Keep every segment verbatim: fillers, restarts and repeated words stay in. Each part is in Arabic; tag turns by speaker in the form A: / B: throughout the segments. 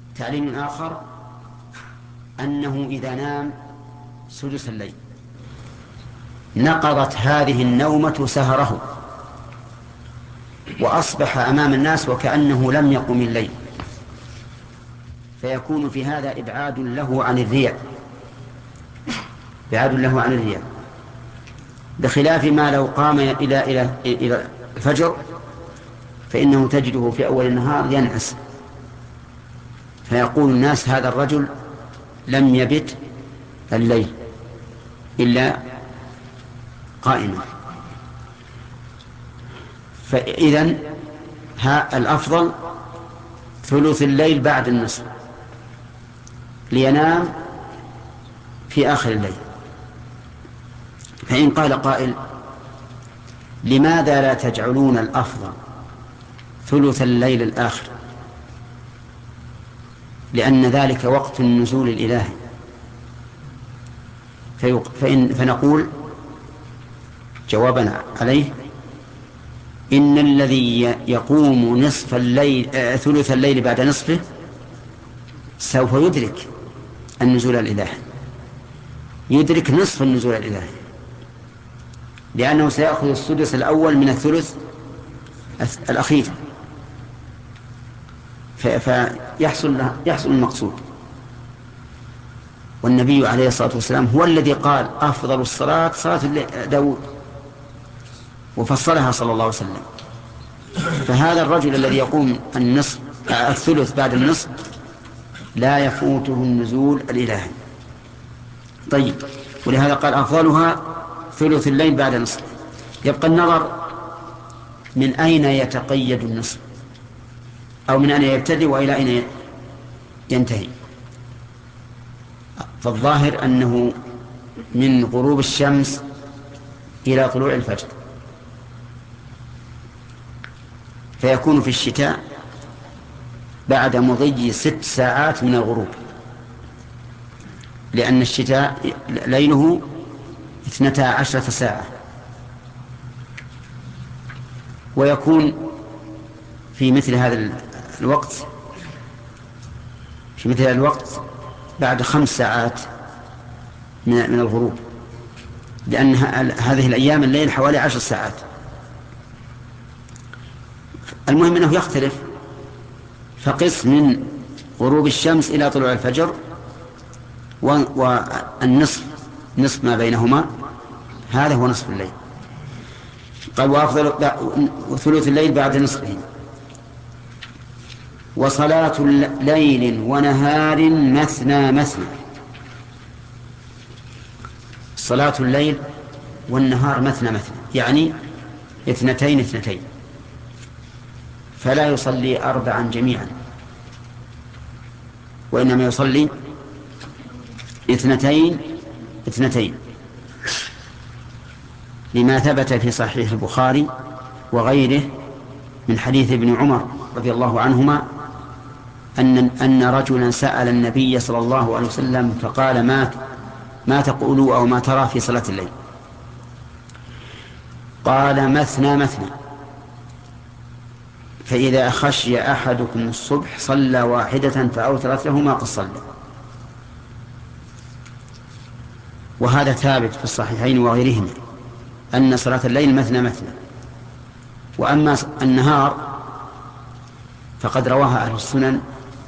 A: تعليم آخر أنه إذا نام سدس الليل نقضت هذه النومة سهره وأصبح أمام الناس وكأنه لم يقم الليل، فيكون في هذا إبعاد له عن الرياء، إبعاد له عن الرياء، بخلاف ما لو قام إلى إلى إلى الفجر فإنه تجده في أول النهار ينعس، فيقول الناس هذا الرجل لم يبت الليل إلا قائما. فإذن ها الأفضل ثلث الليل بعد النصف لينام في آخر الليل. فإن قال قائل لماذا لا تجعلون الأفضل ثلث الليل الآخر؟ لأن ذلك وقت النزول الإلهي. فإن فنقول جوابنا عليه إن الذي يقوم نصف الليل آه ثلث الليل بعد نصفه سوف يدرك النزول الإلهي، يدرك نصف النزول الإلهي، لأنه سيأخذ السدس الأول من الثلث الأخير، فيحصل يحصل المقصود. والنبي عليه الصلاة والسلام هو الذي قال أفضل الصلاة صلاة داود، وفصلها صلى الله عليه وسلم. فهذا الرجل الذي يقوم النصف الثلث بعد النصف لا يفوته النزول الإلهي. طيب، ولهذا قال أفضلها ثلث الليل بعد نصف. يبقى النظر من أين يتقيد النصف، أو من أين يبتدئ وإلى أين ينتهي. فالظاهر أنه من غروب الشمس إلى طلوع الفجر، فيكون في الشتاء بعد مضي ست ساعات من الغروب، لأن الشتاء ليله اثنتا عشرة ساعة. ويكون في مثل هذا الوقت في مثل هذا الوقت بعد خمس ساعات من الغروب، لأن هذه الأيام الليل حوالي عشر ساعات. المهم أنه يختلف، فقس من غروب الشمس إلى طلوع الفجر، والنصف نصف ما بينهما هذا هو نصف الليل. قال وأفضل ثلث الليل بعد نصفه. وصلاة ليل ونهار مثنى مثنى. صلاة الليل والنهار مثنى مثنى، يعني اثنتين اثنتين، فلا يصلي أربعا جميعا، وإنما يصلي اثنتين اثنتين، لما ثبت في صحيح البخاري وغيره من حديث ابن عمر رضي الله عنهما أن أن رجلا سأل النبي صلى الله عليه وسلم فقال ما ما تقول أو ما ترى في صلاة الليل؟ قال مثنى مثنى، فإذا خشي أحدكم الصبح صلى واحدة فأوترت له ما قد صلى. وهذا ثابت في الصحيحين وغيرهما أن صلاة الليل مثنى مثنى. وأما النهار فقد رواها أهل السنن،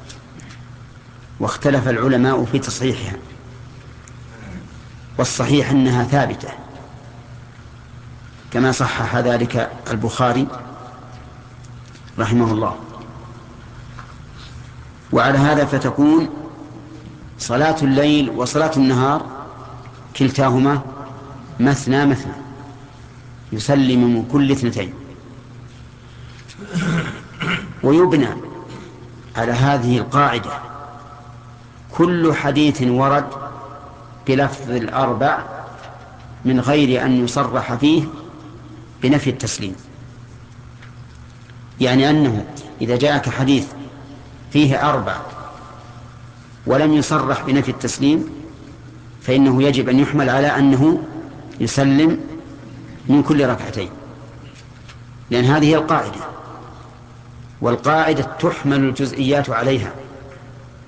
A: واختلف العلماء في تصحيحها، والصحيح أنها ثابتة كما صحح ذلك البخاري رحمه الله. وعلى هذا فتكون صلاة الليل وصلاة النهار كلتاهما مثنى مثنى، يسلم من كل اثنتين. ويبنى على هذه القاعدة كل حديث ورد بلفظ الأربع من غير أن يصرح فيه بنفي التسليم. يعني أنه إذا جاءك حديث فيه أربع ولم يصرح بنفي التسليم فإنه يجب أن يحمل على أنه يسلم من كل ركعتين، لأن هذه هي القاعدة، والقاعدة تحمل الجزئيات عليها.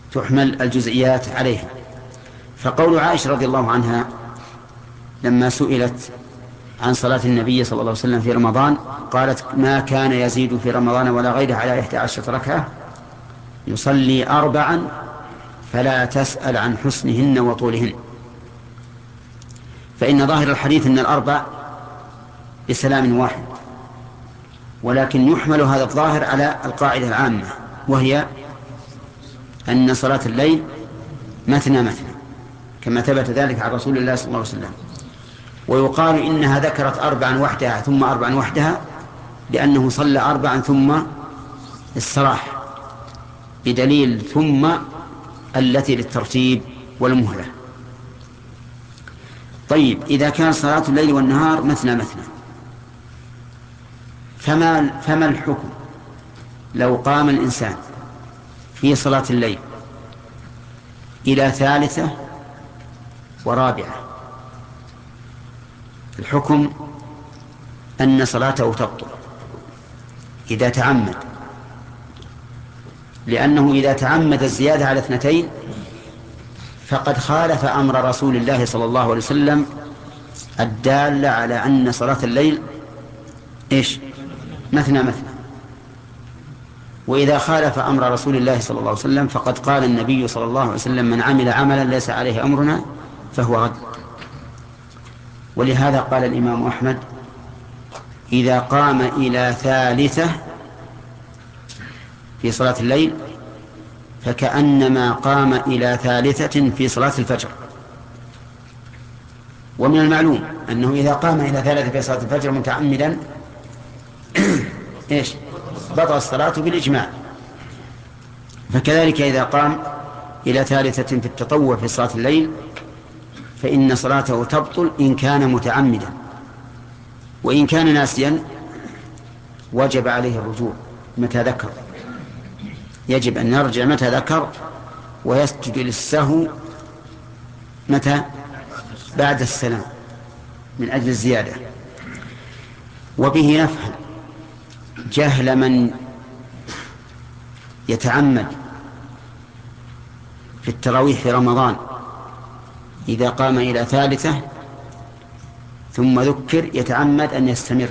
A: تحمل الجزئيات عليها. فقول عائشة رضي الله عنها لما سئلت عن صلاة النبي صلى الله عليه وسلم في رمضان قالت: ما كان يزيد في رمضان ولا غيره على إحدى عشرة ركعة يصلي أربعا فلا تسأل عن حسنهن وطولهن. فإن ظاهر الحديث أن الأربع بسلام واحد، ولكن يحمل هذا الظاهر على القاعدة العامة، وهي أن صلاة الليل مثنى مثنى، كما ثبت ذلك عن رسول الله صلى الله عليه وسلم. ويقال إنها ذكرت أربعا وحدها ثم أربعا وحدها لأنه صلى أربعا ثم الصراح، بدليل ثم التي للترتيب والمهلة. طيب، إذا كان صلاة الليل والنهار مثنى مثنى، فما, فما الحكم لو قام الإنسان في صلاة الليل إلى ثالثة ورابعة؟ الحكم أن صلاته تبطل إذا تعمد، لأنه إذا تعمد الزيادة على اثنتين فقد خالف أمر رسول الله صلى الله عليه وسلم الدال على أن صلاة الليل إيش؟ مثنى مثنى. وإذا خالف أمر رسول الله صلى الله عليه وسلم فقد قال النبي صلى الله عليه وسلم: من عمل عملا ليس عليه أمرنا فهو رد. ولهذا قال الإمام أحمد: إذا قام إلى ثالثة في صلاة الليل فكأنما قام إلى ثالثة في صلاة الفجر. ومن المعلوم أنه إذا قام إلى ثالثة في صلاة الفجر متعمدا إيش؟ بطل الصلاة بالإجماع. فكذلك إذا قام إلى ثالثة في التطوع في صلاة الليل فإن صلاته تبطل إن كان متعمدا، وإن كان ناسيا وجب عليه الرجوع متى ذكر، يجب أن يرجع متى ذكر ويسجد للسهو متى؟ بعد السلام من أجل الزيادة. وبه نفهم جهل من يتعمد في التراويح في رمضان إذا قام إلى ثالثة ثم ذكر يتعمد أن يستمر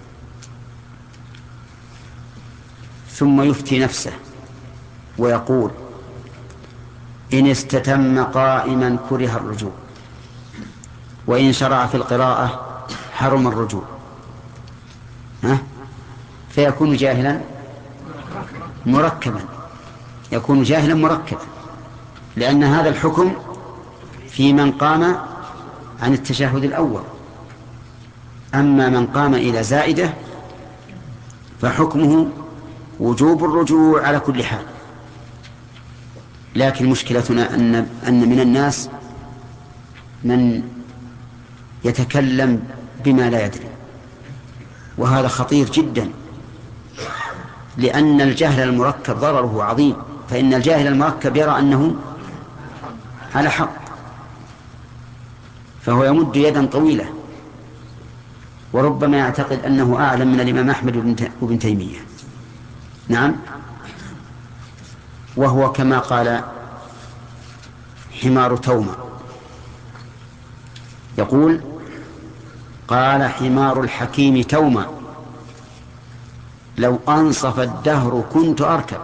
A: ثم يفتي نفسه ويقول: إن استتم قائما كره الرجوع، وإن شرع في القراءة حرم الرجوع. ها؟ فيكون جاهلا مركبا، يكون جاهلا مركبا، لأن هذا الحكم في من قام عن التشهد الأول. أما من قام إلى زائدة فحكمه وجوب الرجوع على كل حال. لكن مشكلتنا أن, أن من الناس من يتكلم بما لا يدري، وهذا خطير جدا، لأن الجهل المركب ضرره عظيم. فإن الجاهل المركب يرى أنه على حق، فهو يمد يدا طويلة، وربما يعتقد أنه أعلم من الإمام أحمد وابن تيمية. نعم، وهو كما قال حمار تومة، يقول: قال حمار الحكيم تومة: لو أنصف الدهر كنت أركب.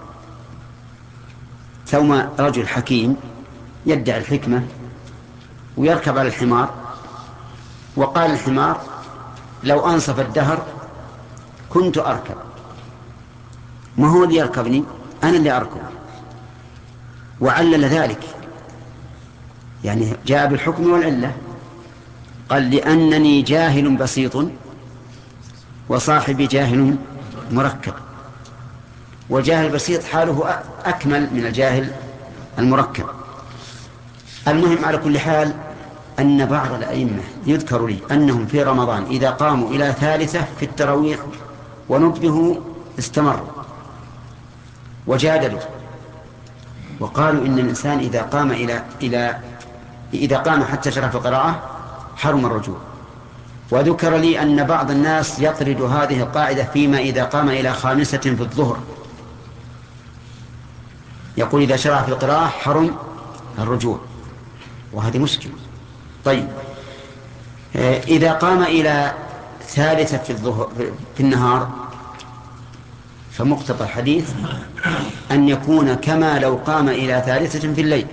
A: تومة رجل حكيم يدعي الحكمة ويركب على الحمار، وقال الحمار: لو أنصف الدهر كنت أركب. ما هو اللي يركبني؟ أنا اللي أركب. وعلل ذلك، يعني جاء بالحكم والعلة، قال: لأنني جاهل بسيط وصاحبي جاهل مركب. والجاهل البسيط حاله أكمل من الجاهل المركب. المهم على كل حال أن بعض الأئمة يذكر لي أنهم في رمضان إذا قاموا إلى ثالثة في التراويح ونبهوا استمروا وجادلوا، وقالوا إن الإنسان إذا قام إلى إلى إذا قام حتى شرع في القراءة حرم الرجوع. وذكر لي أن بعض الناس يطرد هذه القاعدة فيما إذا قام إلى خامسة في الظهر، يقول إذا شرع في القراءة حرم الرجوع، وهذه مشكلة. طيب إذا قام إلى ثالثة في الظهر في النهار فمقتضى الحديث أن يكون كما لو قام إلى ثالثة في الليل،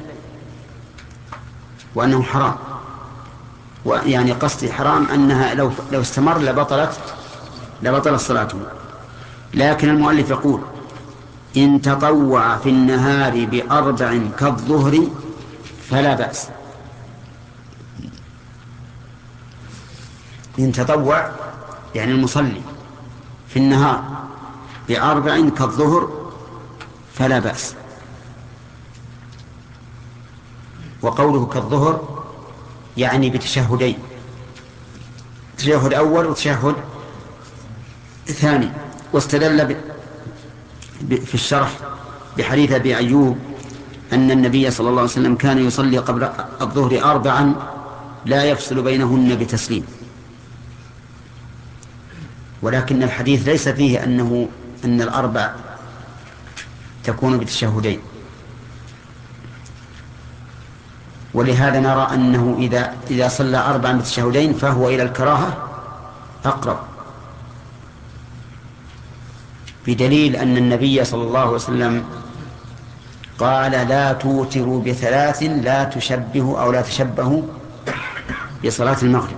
A: وأنه حرام. ويعني قصدي حرام أنها لو لو استمر لبطلت لبطلت صلاته. لكن المؤلف يقول إن تطوع في النهار بأربع كالظهر فلا بأس. إن تطوع يعني المصلي في النهار بأربع كالظهر فلا بأس. وقوله كالظهر يعني بتشهدين، تشهد أول وتشهد ثاني. واستدل في الشرح بحديث أبي أيوب أن النبي صلى الله عليه وسلم كان يصلي قبل الظهر أربعا لا يفصل بينهن بتسليم. ولكن الحديث ليس فيه أنه أن الأربع تكون بتشهدين، ولهذا نرى أنه إذا إذا صلى أربعا بتشهدين فهو إلى الكراهة أقرب، بدليل أن النبي صلى الله عليه وسلم قال لا توتروا بثلاث لا تشبهوا أو لا تشبهوا بصلاة المغرب.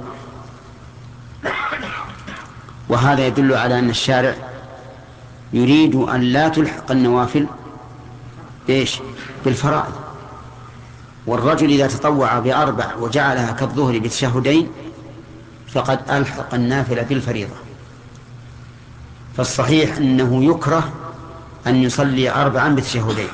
A: وهذا يدل على أن الشارع يريد أن لا تلحق النوافل إيش بالفرائض. والرجل إذا تطوع بأربع وجعلها كالظهر بتشهدين فقد ألحق النافلة بالفريضة. فالصحيح أنه يكره أن يصلي أربعا بتشهدين.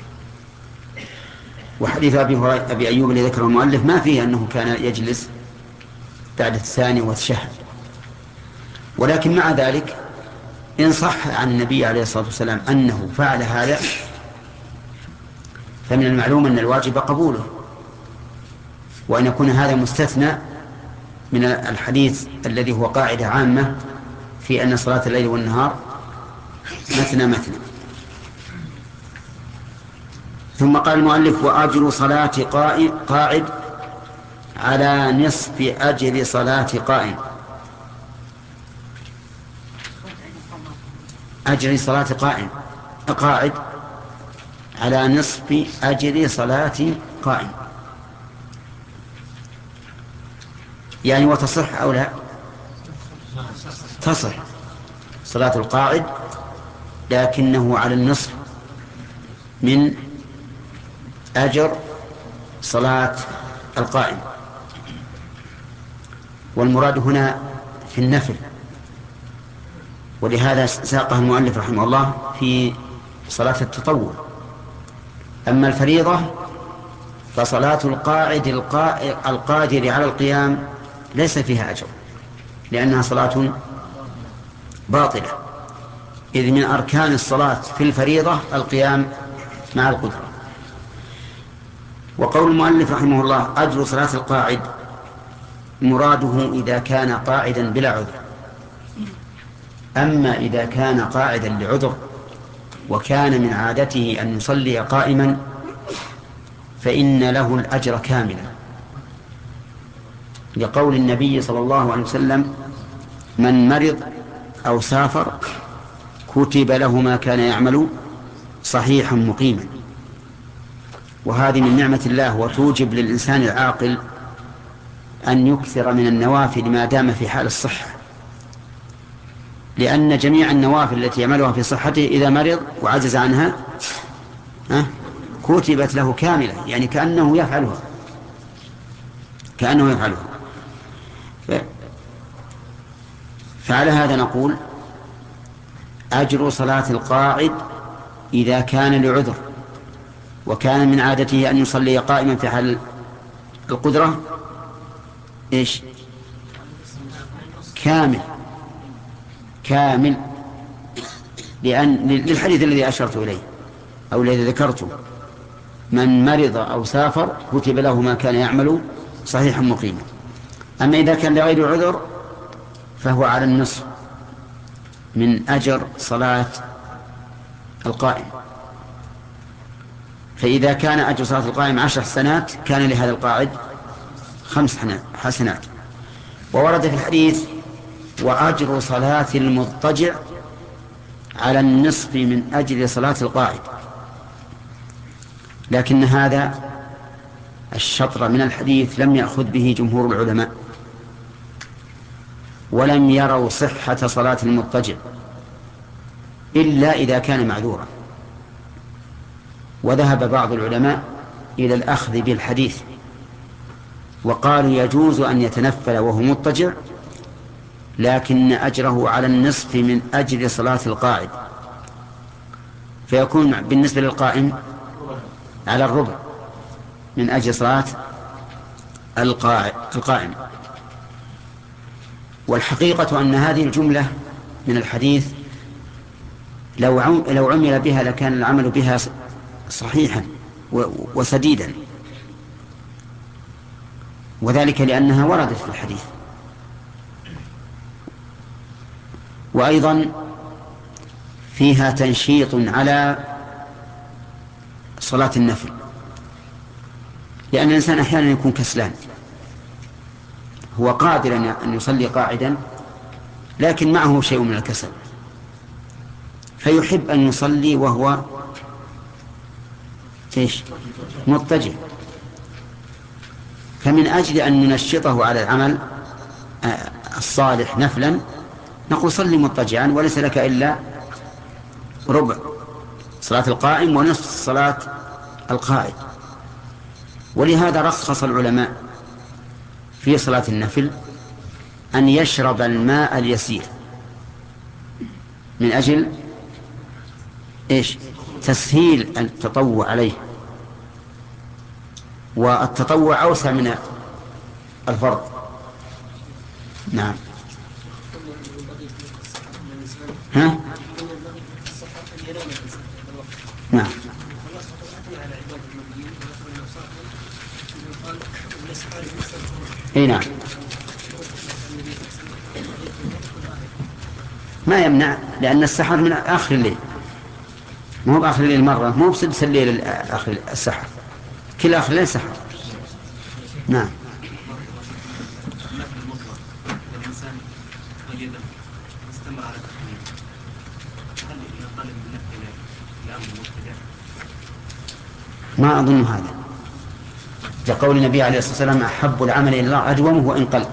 A: وحديث أبي, أبي أيوب الذي ذكره المؤلف ما فيه أنه كان يجلس بعد الثاني وتشهد. ولكن مع ذلك إن صح عن النبي عليه الصلاة والسلام أنه فعل هذا فمن المعلوم أن الواجب قبوله، وأن يكون هذا مستثنى من الحديث الذي هو قاعدة عامة في أن صلاة الليل والنهار مثنى مثنى. ثم قال المؤلف وأجر صلاة قاعد على نصف أجر صلاة قائم. أجر صلاة قائم قاعد على نصف أجر صلاة قائم، يعني وتصح أو لا تصح صلاة القاعد، لكنه على النصف من أجر صلاة القائم. والمراد هنا في النفل، ولهذا ساقه المؤلف رحمه الله في صلاة التطوع. أما الفريضة فصلاة القاعد القادر على القيام ليس فيها أجر، لأنها صلاة باطلة، إذ من أركان الصلاة في الفريضة القيام مع القدرة. وقول المؤلف رحمه الله أجر صلاة القاعد مراده إذا كان قاعدا بلا عذر. أما إذا كان قاعدا لعذر وكان من عادته أن يصلي قائما فإن له الأجر كاملا، لقول النبي صلى الله عليه وسلم من مرض أو سافر كتب له ما كان يعمل صحيحا مقيما. وهذه من نعمة الله، وتوجب للإنسان العاقل أن يكثر من النوافل ما دام في حال الصحة، لأن جميع النوافل التي يعملها في صحته إذا مرض وعجز عنها كتبت له كاملة، يعني كأنه يفعلها كأنه يفعلها ف... فعلى هذا نقول أجر صلاة القاعد إذا كان لعذر وكان من عادته أن يصلي قائما في حال القدرة إيش كامل كامل لأن للحديث الذي أشرت إليه أو الذي ذكرته من مرض أو سافر كتب له ما كان يعمل صحيحا مقيما. أما إذا كان لغير عذر فهو على النصف من أجر صلاة القائم. فإذا كان أجر صلاة القائم عشر حسنات كان لهذا القاعد خمس حسنات. وورد في الحديث وأجر صلاة المضطجع على النصف من أجل صلاة القاعد، لكن هذا الشطر من الحديث لم يأخذ به جمهور العلماء، ولم يروا صحة صلاة المضطجع إلا إذا كان معذورا. وذهب بعض العلماء إلى الأخذ بالحديث وقالوا يجوز أن يتنفل وهو مضطجع، لكن أجره على النصف من أجل صلاة القاعد، فيكون بالنسبة للقائم على الربع من أجل صلاة القائم. والحقيقة أن هذه الجملة من الحديث لو لو عمل بها لكان العمل بها صحيحا وسديدا، وذلك لأنها وردت في الحديث. وأيضا فيها تنشيط على صلاة النفل، لأن الإنسان أحيانا يكون كسلان، هو قادر أن يصلي قاعدا لكن معه شيء من الكسل، فيحب أن يصلي وهو إيش؟ مضطجع. فمن أجل أن ننشطه على العمل الصالح نفلا نقول صلي مضطجعا وليس لك إلا ربع صلاة القائم ونصف صلاة القائد. ولهذا رخص العلماء في صلاة النفل أن يشرب الماء اليسير من أجل إيش؟ تسهيل التطوع عليه، والتطوع أوسع من الفرض. نعم. ها؟ نعم. اي نعم، ما يمنع، لأن السحر من آخر الليل، مو بآخر الليل مرة، مو بسدس الليل آخر السحر، كل آخر الليل سحر. نعم. ما أظن هذا، لقول النبي عليه الصلاة والسلام أحب العمل إلى الله أدومه وإن قل.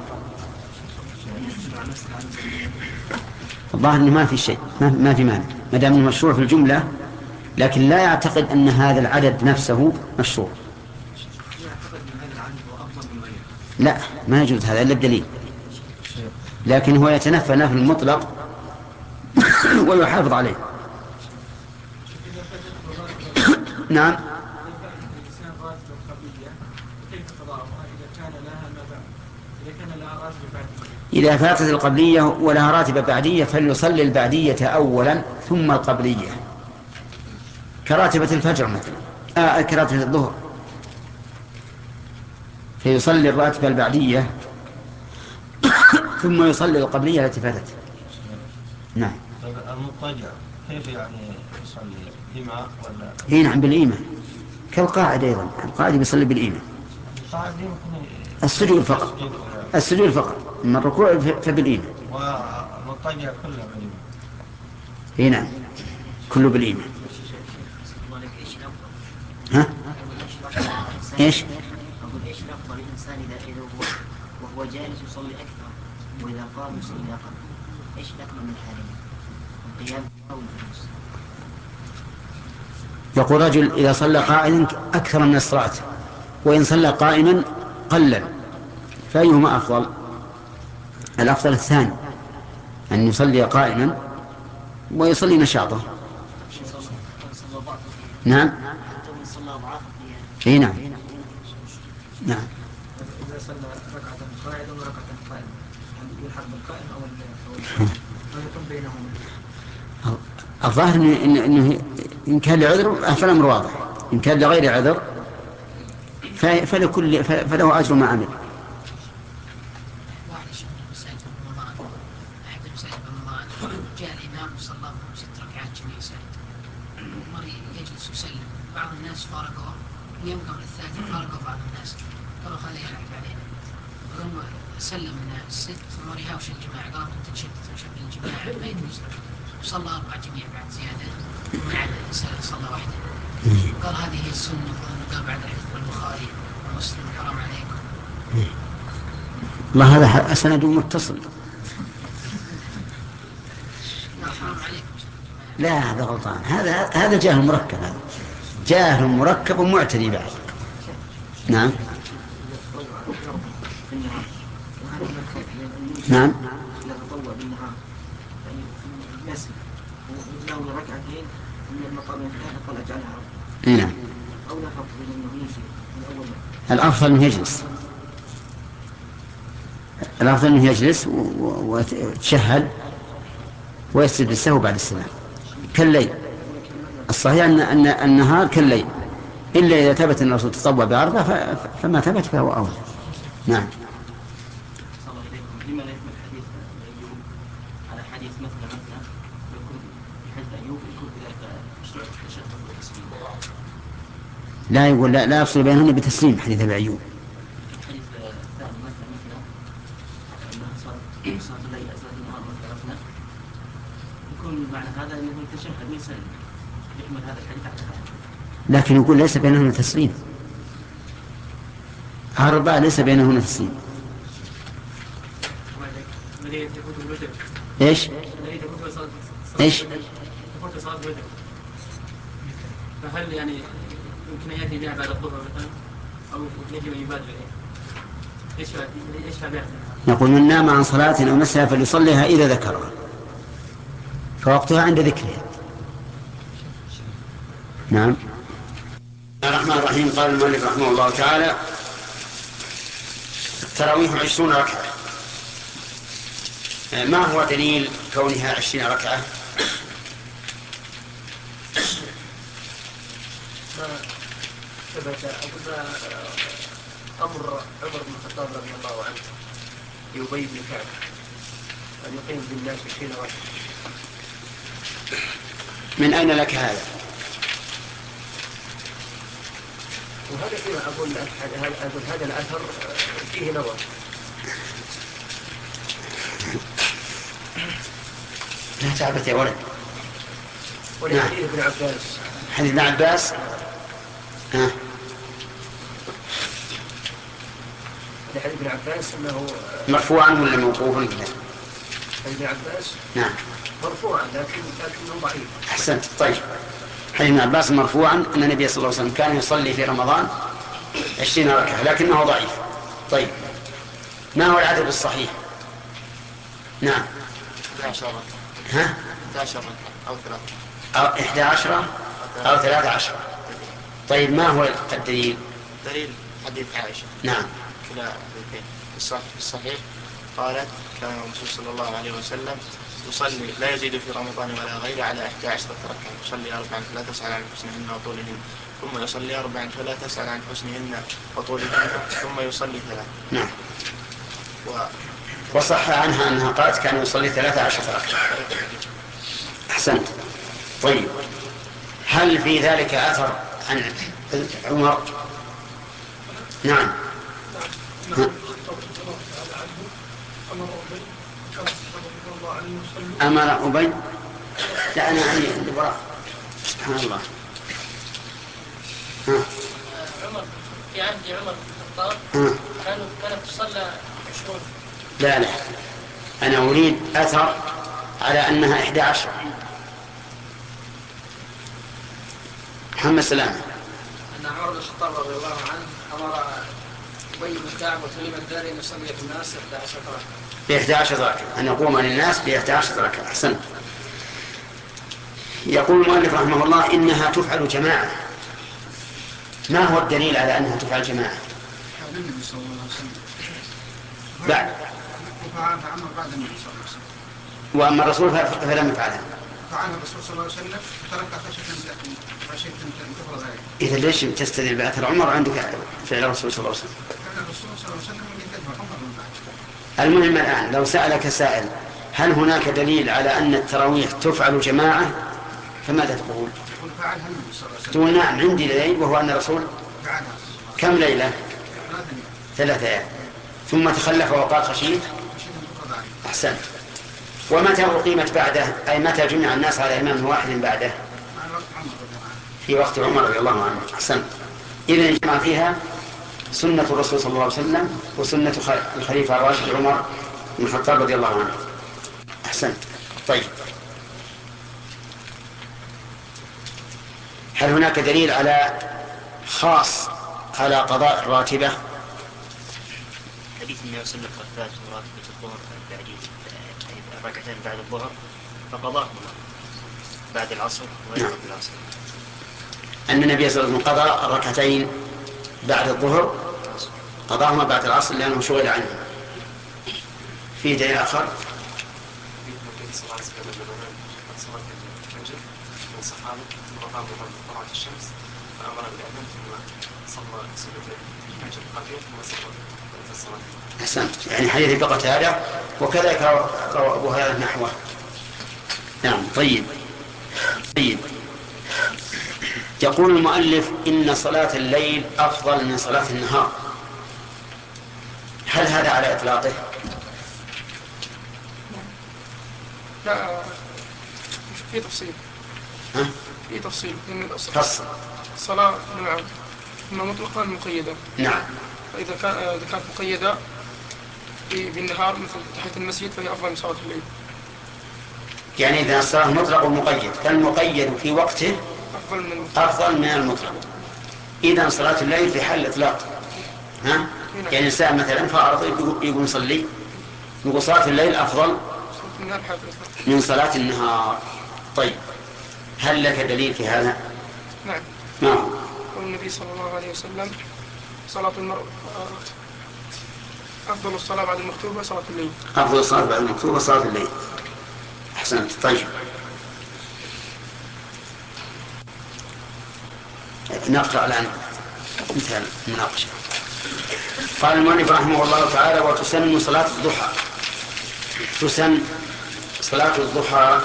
A: الظاهر أنه ما في شيء، ما في مانع ما دام المشروع في الجملة، لكن لا يعتقد أن هذا العدد نفسه مشروع. لا، ما يجوز هذا إلا بدليل، لكن هو يتنفى نفي المطلق ويحافظ عليه. نعم. إذا فاتت القبلية ولها راتبة بعدية فليصلي البعدية أولا ثم القبلية، كراتبة الفجر مثلا، آه كراتبة الظهر، فيصلي الراتبة البعدية ثم يصلي القبلية التي فاتت. نعم.
B: المضطجع كيف يعني يصلي؟ إيماء ولا؟
A: إيه نعم، بالإيماء كالقاعد أيضا، القاعد يصلي بالإيماء. السجود فقط، السجود فقط، من الركوع فبالإيمان.
B: والمضطجع كله بالإيمان.
A: اي نعم، كله بالإيمان. ها؟ ايش؟
C: أقول ايش الأفضل الإنسان إذا إذا هو وهو جالس يصلي أكثر وإذا قام يصلي أقل، ايش الأكمل من الحالين؟ القيام أو الجلوس؟
A: يقول رجل إذا صلى قاعدا أكثر من الصلاة، وإن صلى قائما قلل، فأيهما أفضل؟ الأفضل الثاني، أن يصلي قائما ويصلي نشاطه. نعم. اي نعم. نعم.
D: إذا صلى ركعة قائدا وركعة قائما يلحق بالقائم أو يكون بينهما؟
A: الظاهر إنه, إنه إن كان لعذر فالأمر واضح، إن كان لغير عذر فلكل فله أجر ما عمل.
E: جاء الإمام صلى ست ركعات جليسة ومر يجلس يسلم بعض الناس فارقوا ينقل الثالث فارقوا بعض الناس قالوا خليه يلعب بعدين ثم سلم الناس ست ثم رهاوش الجماعة قالوا كنت تشد تشد الجماعة ما يجوز وصلى أربع جميع بعد زيادة ثم عاد صلى واحدة قال هذه هي السنة قال بعد الحديث البخاري ومسلم حرام عليكم.
A: الله هذا سند متصل. لا هذا غلطان هذا هذا جاهل مركب هذا جاهل مركب ومعتدي بعد. نعم نعم نعم الأفضل أنه يجلس الأفضل أنه يجلس ويتشهد ويسجد بالسهو بعد السلام كالليل. الصحيح أن أن النهار كالليل إلا إذا ثبت أن الرسول تطوع بأربع فما ثبت فهو أولى. نعم.
C: لما لا يكمل حديث أيوب على حديث مثل مثل يكون حديث أيوب يكون بذلك مشروع تشهد وتسليم.
A: لا يقول لا لا يفصل بينهن بتسليم حديث أبي أيوب.
C: الحديث الثاني مثل مثل أنها صارت صارت الليل صارت النهار مثل مثل يكون معنى هذا أنه يتشهد ويسلم يكمل هذا الحديث على هذا.
A: لكن يقول ليس بينهن تسليم. أربعة ليس بينهن تسليم. إيش؟ إيش؟
E: فهل يعني يمكن يأتي بها بعد الظهر مثلا أو يجب أن يبادر إيش إيش بها؟
A: نقول من نام عن صلاة أو نسيها فليصليها إذا ذكرها فوقتها عند ذكرها. نعم. الرحمن الرحيم. قال المؤلف رحمه الله تعالى التراويح عشرون ركعة. ما هو دليل كونها عشرين ركعة؟
F: ما ثبت أمر عمر بن الخطاب رضي الله عنه لأبي بن كعب أن يقيم بالناس عشرين ركعة.
A: من أين لك هذا؟
F: وهذا فيما أقول أقول هذا الأثر فيه نظر.
A: لا تعبت يا ولد.
F: ولحديث ابن عباس.
A: حديث ابن عباس. ها.
F: لحديث ابن عباس أنه
A: مرفوعا ولا موقوفا كذا؟
F: ابن عباس.
A: نعم.
F: مرفوعا لكن لكنه ضعيف.
A: أحسنت. طيب. حديث ابن عباس مرفوعا أن النبي صلى الله عليه وسلم كان يصلي في رمضان عشرين ركعة لكنه ضعيف. طيب. ما هو العدد الصحيح؟ نعم.
B: إحدى عشرة.
A: ها؟
B: إحدى عشرة أو ثلاثة.
A: أو إحدى عشرة أو ثلاثة عشرة. طيب ما هو الدليل؟
B: دليل حديث عائشة.
A: نعم.
B: كلا حديثين. في الصحيح قالت كان الرسول صلى الله عليه وسلم يصلي لا يزيد في رمضان ولا غيره على إحدى عشرة ركعة يصلي أربعا فلا تسأل عن حسنهن وطولهن ثم يصلي أربعا فلا تسأل عن حسنهن وطولهن ثم يصلي ثلاث.
A: نعم.
B: و...
A: وصح عنها أنها قالت كان يصلي ثلاثة عشرة ركعة. أحسنت. طيب هل في ذلك أثر عن عمر؟ نعم. أمر أبي. لا أنا عني الوراء. سبحان الله. ها.
E: عمر في عهد عمر بن الخطاب كانوا كانت تصلى عشرون.
A: لا لا أنا أريد أثر على أنها إحدى عشر. محمد سلامة.
D: أن عمر بن الخطاب رضي الله عنه أمر أبي بن كعب وتميم الداري أن يصلي في الناس إحدى عشرة ركعة.
A: بإحدى عشر ركعة أن يقوم للناس بإحدى عشر ركعة. أحسنت. يقول المؤلف رحمه الله إنها تفعل جماعة. ما هو الدليل على أنها تفعل جماعة؟
D: النبي صلى الله عليه وسلم.
A: بعد.
D: فعل بعد النبي صلى الله عليه وسلم.
A: وأما الرسول فلم يفعلها.
D: فعل الرسول صلى الله عليه وسلم ترك خشية خشية أن تفعل ذلك.
A: إذا ليش تستدل بأثر عمر عندك فعل الرسول صلى الله عليه وسلم؟
D: كان الرسول صلى الله عليه وسلم يتبع عمر من بعد.
A: المهم الآن لو سألك سائل هل هناك دليل على أن التراويح تفعل جماعة فماذا تقول؟
D: فعلها النبي صلى الله عليه وسلم.
A: تقول نعم عندي دليل وهو أن الرسول
D: فعلها
A: كم ليلة؟
D: ثلاثة
A: ثلاثة أيام ثم تخلف وقال خشيت. أحسنت. ومتى أقيمت بعده أي متى جمع الناس على إمام واحد بعده؟ في وقت عمر رضي الله عنه. أحسنت. إذن جمع فيها سنة الرسول صلى الله عليه وسلم وسنة الخليفة الراشد عمر بن الخطاب رضي الله عنه. أحسنت. طيب، هل هناك دليل على خاص على قضاء الراتبة؟
C: حديث النبي صلى الله عليه وسلم فات راتبة الظهر بعد ركعتين بعد الظهر فقضاهما بعد العصر وغير
A: نعم.
C: العصر.
A: أن النبي صلى الله عليه وسلم قضى الركعتين بعد الظهر قضاهما بعد العصر لأنه شغل عنه. في دليل آخر؟ أحسنت. يعني حديث بقى هذا وكذلك روى أبو هريرة نحوه. نعم. طيب طيب يقول المؤلف إن صلاة الليل أفضل من صلاة النهار. هل هذا على إطلاقه؟
G: لا، في تفصيل.
A: ها؟
G: في تفصيل إن
A: فصل.
G: الصلاة نعم إما مطلقة مقيدة.
A: نعم.
G: فإذا كان إذا كانت مقيدة بالنهار مثل تحية المسجد فهي أفضل من صلاة الليل.
A: يعني إذا الصلاة مطلق ومقيد فالمقيد في وقته
G: أفضل من
A: أفضل من المطلق. إذا صلاة الليل في حال الإطلاق. ها؟ يعني الإنسان مثلا فأرض يقول يصلي يقول صلاة الليل أفضل من صلاة النهار. طيب، هل لك دليل في هذا؟
G: نعم.
A: نعم.
G: والنبي صلى الله عليه وسلم صلاة المرء أفضل الصلاة بعد المكتوبة صلاة الليل.
A: أفضل الصلاة بعد المكتوبة صلاة الليل. أحسنت. طيب، نقرأ الآن مثال المناقشة. قال المؤلف رحمه الله تعالى: وتسن صلاة الضحى. تسن صلاة الضحى.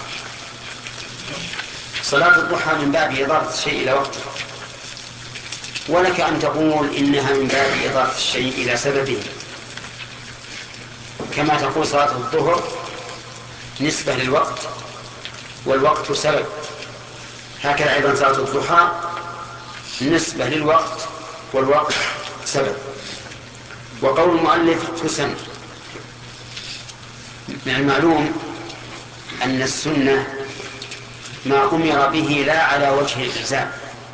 A: صلاة الضحى من باب إضافة الشيء إلى وقته، ولك أن تقول إنها من باب إضافة الشيء إلى سببه، كما تقول صلاة الظهر نسبة للوقت والوقت سبب، هكذا أيضا صلاة الضحى نسبة للوقت والوقت سبب. وقول المؤلف تسن، من المعلوم أن السنة ما أمر به لا على وجه الإلزام،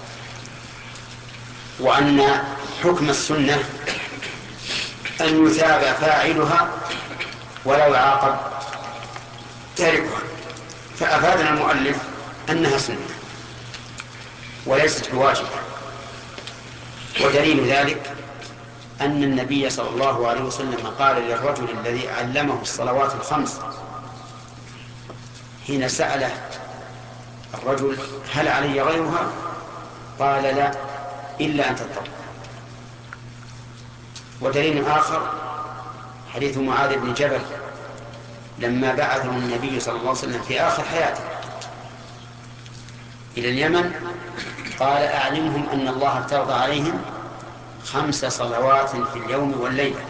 A: وأن حكم السنة أن يثاب فاعلها ولا يعاقب تاركها، فأفادنا المؤلف أنها سنة وليست بواجبة. ودليل ذلك أن النبي صلى الله عليه وسلم قال للرجل الذي علمه الصلوات الخمس حين سأله الرجل: هل علي غيرها؟ قال: لا، إلا أن تضطر. ودليل آخر حديث معاذ بن جبل لما بعثه النبي صلى الله عليه وسلم في آخر حياته إلى اليمن، قال: أعلمهم أن الله افترض عليهم خمس صلوات في اليوم والليلة،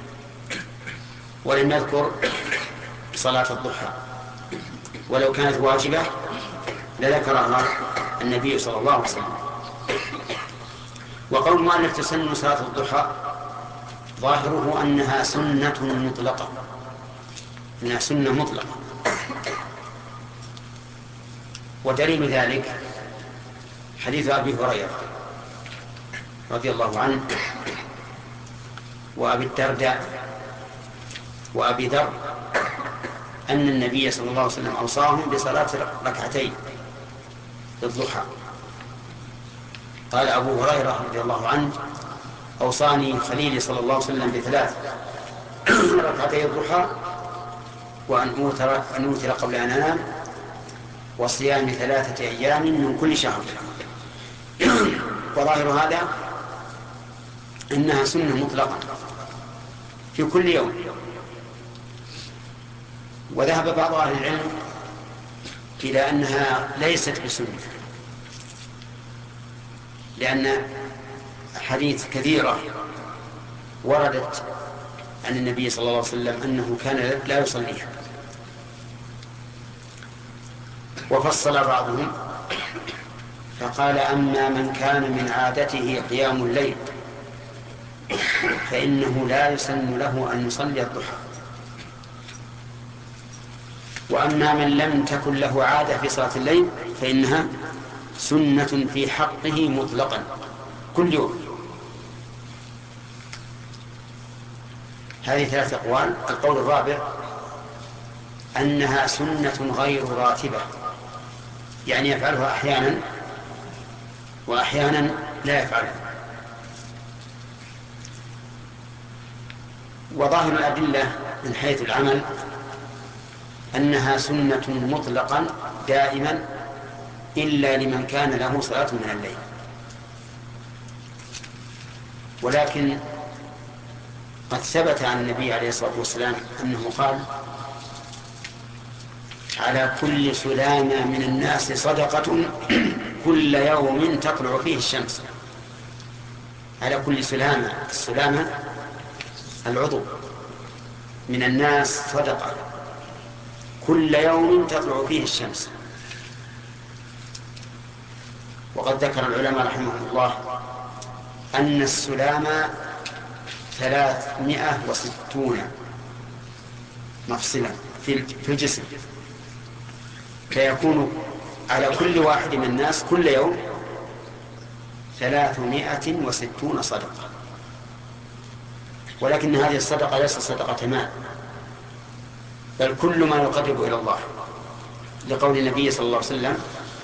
A: ولم يذكر صلاة الضحى، ولو كانت واجبة لذكرها النبي صلى الله عليه وسلم. وقول المؤلف تسن صلاة الضحى ظاهره أنها سنة مطلقة، أنها سنة مطلقة. ودليل ذلك حديث أبي هريرة رضي الله عنه وأبي الدرداء وأبي ذر أن النبي صلى الله عليه وسلم أوصاهم بصلاة ركعتين للضحى. قال أبو هريرة رضي الله عنه: أوصاني خليلي صلى الله عليه وسلم بثلاث ركعتي الضحى، وأن أوتر قبل أن أنام، وصيام ثلاثة أيام من كل شهر. وظاهر هذا إنها سنة مطلقة في كل يوم. وذهب بعض أهل العلم إلى أنها ليست بسنة، لأن حديث كثيرة وردت عن النبي صلى الله عليه وسلم أنه كان لا يصليها. وفصل بعضهم فقال: أما من كان من عادته قيام الليل فإنه لا يسن له أن يصلي الضحى، وأما من لم تكن له عادة في صلاة الليل فإنها سنة في حقه مطلقا كل يوم. هذه ثلاث أقوال. القول الرابع أنها سنة غير راتبة، يعني يفعلها أحيانا وأحيانا لا يفعلها. وظاهر الأدلة من حيث العمل أنها سنة مطلقا دائما إلا لمن كان له صلاة من الليل. ولكن قد ثبت عن النبي عليه الصلاة والسلام أنه قال: على كل سلامة من الناس صدقة كل يوم تطلع فيه الشمس. على كل سلامة، السلامة العضو، من الناس صدقة كل يوم تطلع فيه الشمس. وقد ذكر العلماء رحمهم الله أن السلامة ثلاثمائة وستون مفصلا في الجسم، فيكون على كل واحد من الناس كل يوم ثلاثمائة وستون صدقة. ولكن هذه الصدقة ليست صدقة مال، بل كل ما يقرب إلى الله، لقول النبي صلى الله عليه وسلم: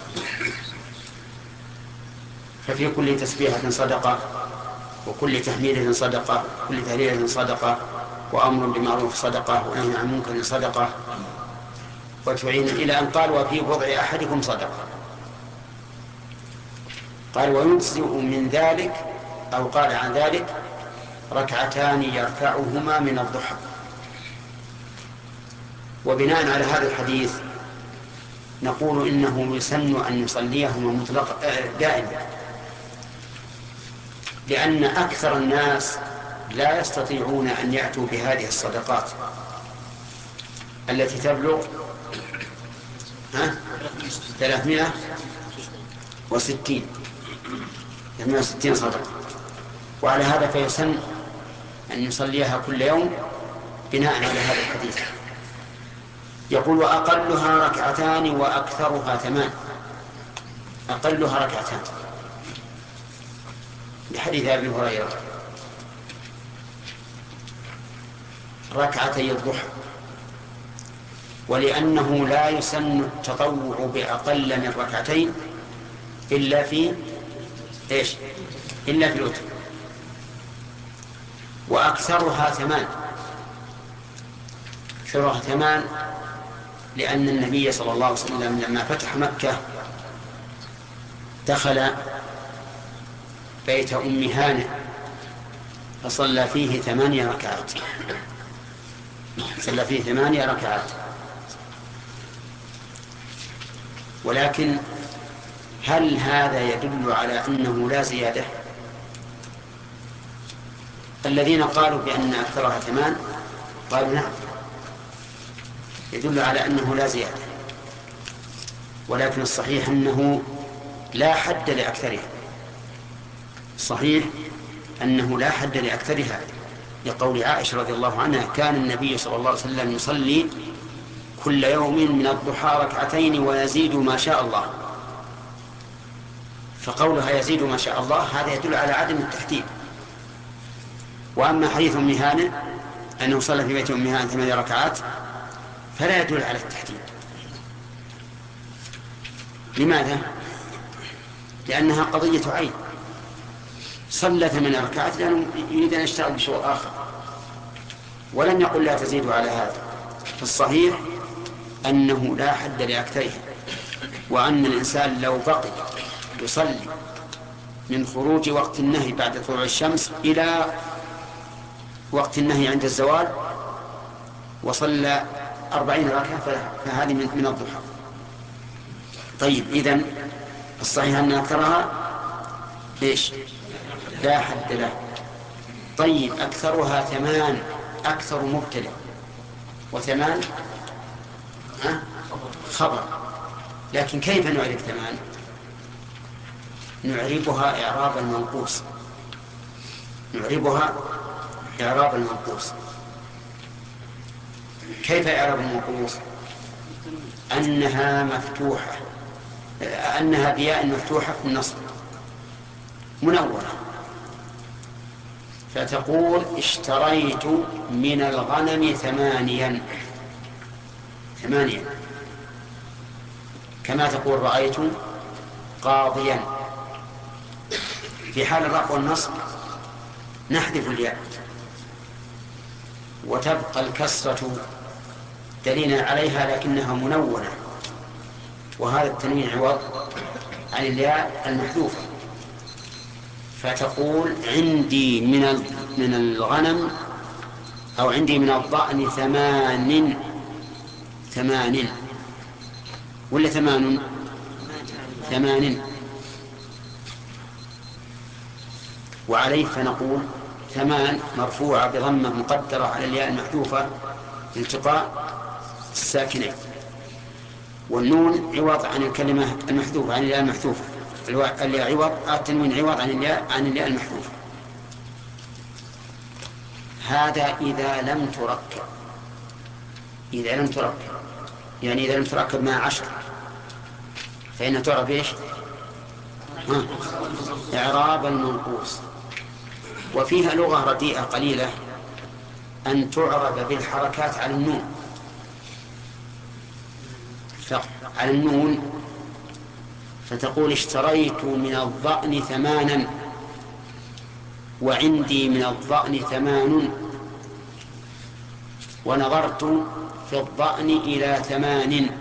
A: ففي كل تسبيحة صدقة، وكل تحميدة صدقة، كل تهليلة صدقة، وأمر بمعروف صدقة، ونهي عن منكر صدقة، وتعين، إلى أن قال: وفي بضع أحدكم صدقة. قال: ويجزئ من ذلك، أو قال عن ذلك: ركعتان يركعهما من الضحى. وبناء على هذا الحديث نقول إنه يسن أن يصليهما مطلق دائما، لأن أكثر الناس لا يستطيعون أن يأتوا بهذه الصدقات التي تبلغ ثلاثمائة وستين ثلاثمائة وستين صدقة. وعلى هذا فيسن أن يصليها كل يوم بناء على هذا الحديث. يقول: وأقلها ركعتان وأكثرها ثمان. أقلها ركعتان لحديث أبي هريرة: ركعتي الضحى. ولأنه لا يسن التطوع بأقل من ركعتين إلا في إيش؟ إلا في الوتر. وأكثرها ثمان، أكثرها ثمان لأن النبي صلى الله عليه وسلم لما فتح مكة دخل بيت أم هانئ فصلى فيه ثمانية ركعات صلى فيه ثمانية ركعات. ولكن هل هذا يدل على أنه لا زيادة؟ الذين قالوا بأن أكثرها ثمان قالوا نعم، يدل على أنه لا زيادة. ولكن الصحيح أنه لا حد لأكثرها، صحيح أنه لا حد لأكثرها، لقول عائشة رضي الله عنها: كان النبي صلى الله عليه وسلم يصلي كل يوم من الضحى ركعتين ويزيد ما شاء الله. فقولها يزيد ما شاء الله هذا يدل على عدم التحديد. وأما حديث أم هانئ أنه صلى في بيت أم هانئ ثمانية ركعات فلا يدل على التحديد. لماذا؟ لأنها قضية عين، صلى ثمانية ركعات لأنه يريد أن يشتغل بشغل آخر، ولم يقل لا تزيد على هذا. فالصحيح أنه لا حد لأكثرها، وأن الإنسان لو بقي يصلي من خروج وقت النهي بعد طلوع الشمس إلى وقت النهي عند الزوال وصلى أربعين ركعة فهذه من الضحى. طيب، إذن الصحيح أن أكثرها إيش؟ لا حد له. طيب أكثرها ثمان، أكثر مبتدأ، وثمان ها؟ خبر. لكن كيف نعرف ثمان؟ نعربها إعراب المنقوص، نعربها إعراب المنقوص. كيف إعراب المنقوص؟ أنها مفتوحة، أنها بياء مفتوحة في النصب منورة، فتقول اشتريت من الغنم ثمانيا، ثمانيا، كما تقول رأيت قاضيا. في حال الرفع والنصب نحذف الياء وتبقى الكسرة دليلا عليها لكنها منونة، وهذا التنوين عوض عن الياء المحذوفة. فتقول عندي من من الغنم أو عندي من الضأن ثمان، ثمان ولا ثمان؟ ثمان. وعليه فنقول ثمان مرفوعة بضمة مقدرة على الياء المحذوفة لالتقاء الساكنين، والنون عوض عن الكلمة المحذوفة، عن الياء المحذوفة، الياء عوض، التنوين عوض عن الياء عن الياء المحذوفة. هذا إذا لم تركب، إذا لم تركب يعني إذا لم تركب مع عشر فإن تعرف إيش؟ ها؟ إعراب المنقوص. وفيها لغة رديئة قليلة أن تعرب بالحركات على النون، على النون، فتقول اشتريت من الضأن ثمانا وعندي من الضأن ثمان ونظرت في الضأن إلى ثمان.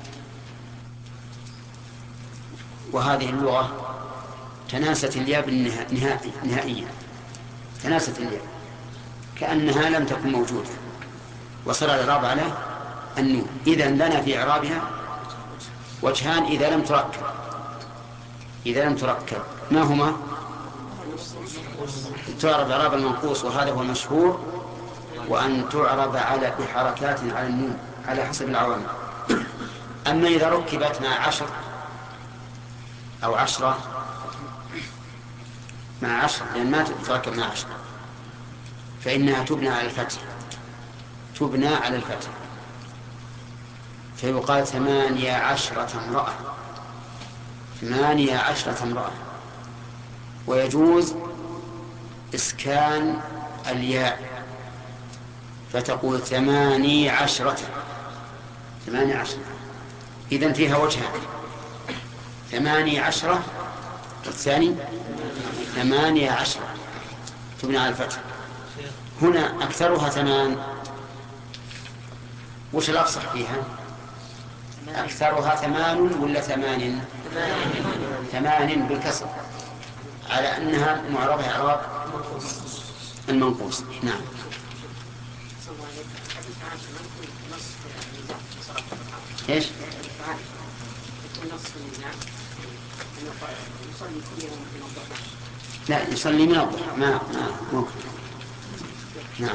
A: وهذه اللغة تناست الياء نهائيا، تناست الياء كأنها لم تكن موجودة، وصل الإعراب على النون. إذن لنا في إعرابها وجهان إذا لم تركب، إذا لم تركب ما هما؟ تعرب إعراب المنقوص وهذا هو المشهور، وأن تعرب على بحركات على النون على حسب العوامل. أما إذا ركبت مع عشر أو عشرة، مع عشر لأن ما تركب مع عشر، فإنها تبنى على الفتح، تبنى على الفتح، فيقال ثمانية عشرة امرأة، ثمانية عشرة امرأة. ويجوز إسكان الياء فتقول ثماني عشرة، ثماني عشرة. إذن فيها وجهان، ثماني عشرة والثاني ثمانية عشرة تبنى على الفتح. هنا أكثرها ثمان، وش الأفصح فيها؟ أكثرها ثمان ولا ثمان؟ ثمان بالكسر على أنها معربة إعراب المنقوص. نعم. إيش؟ لا يصلي من الضحى ما ما ممكن. نعم.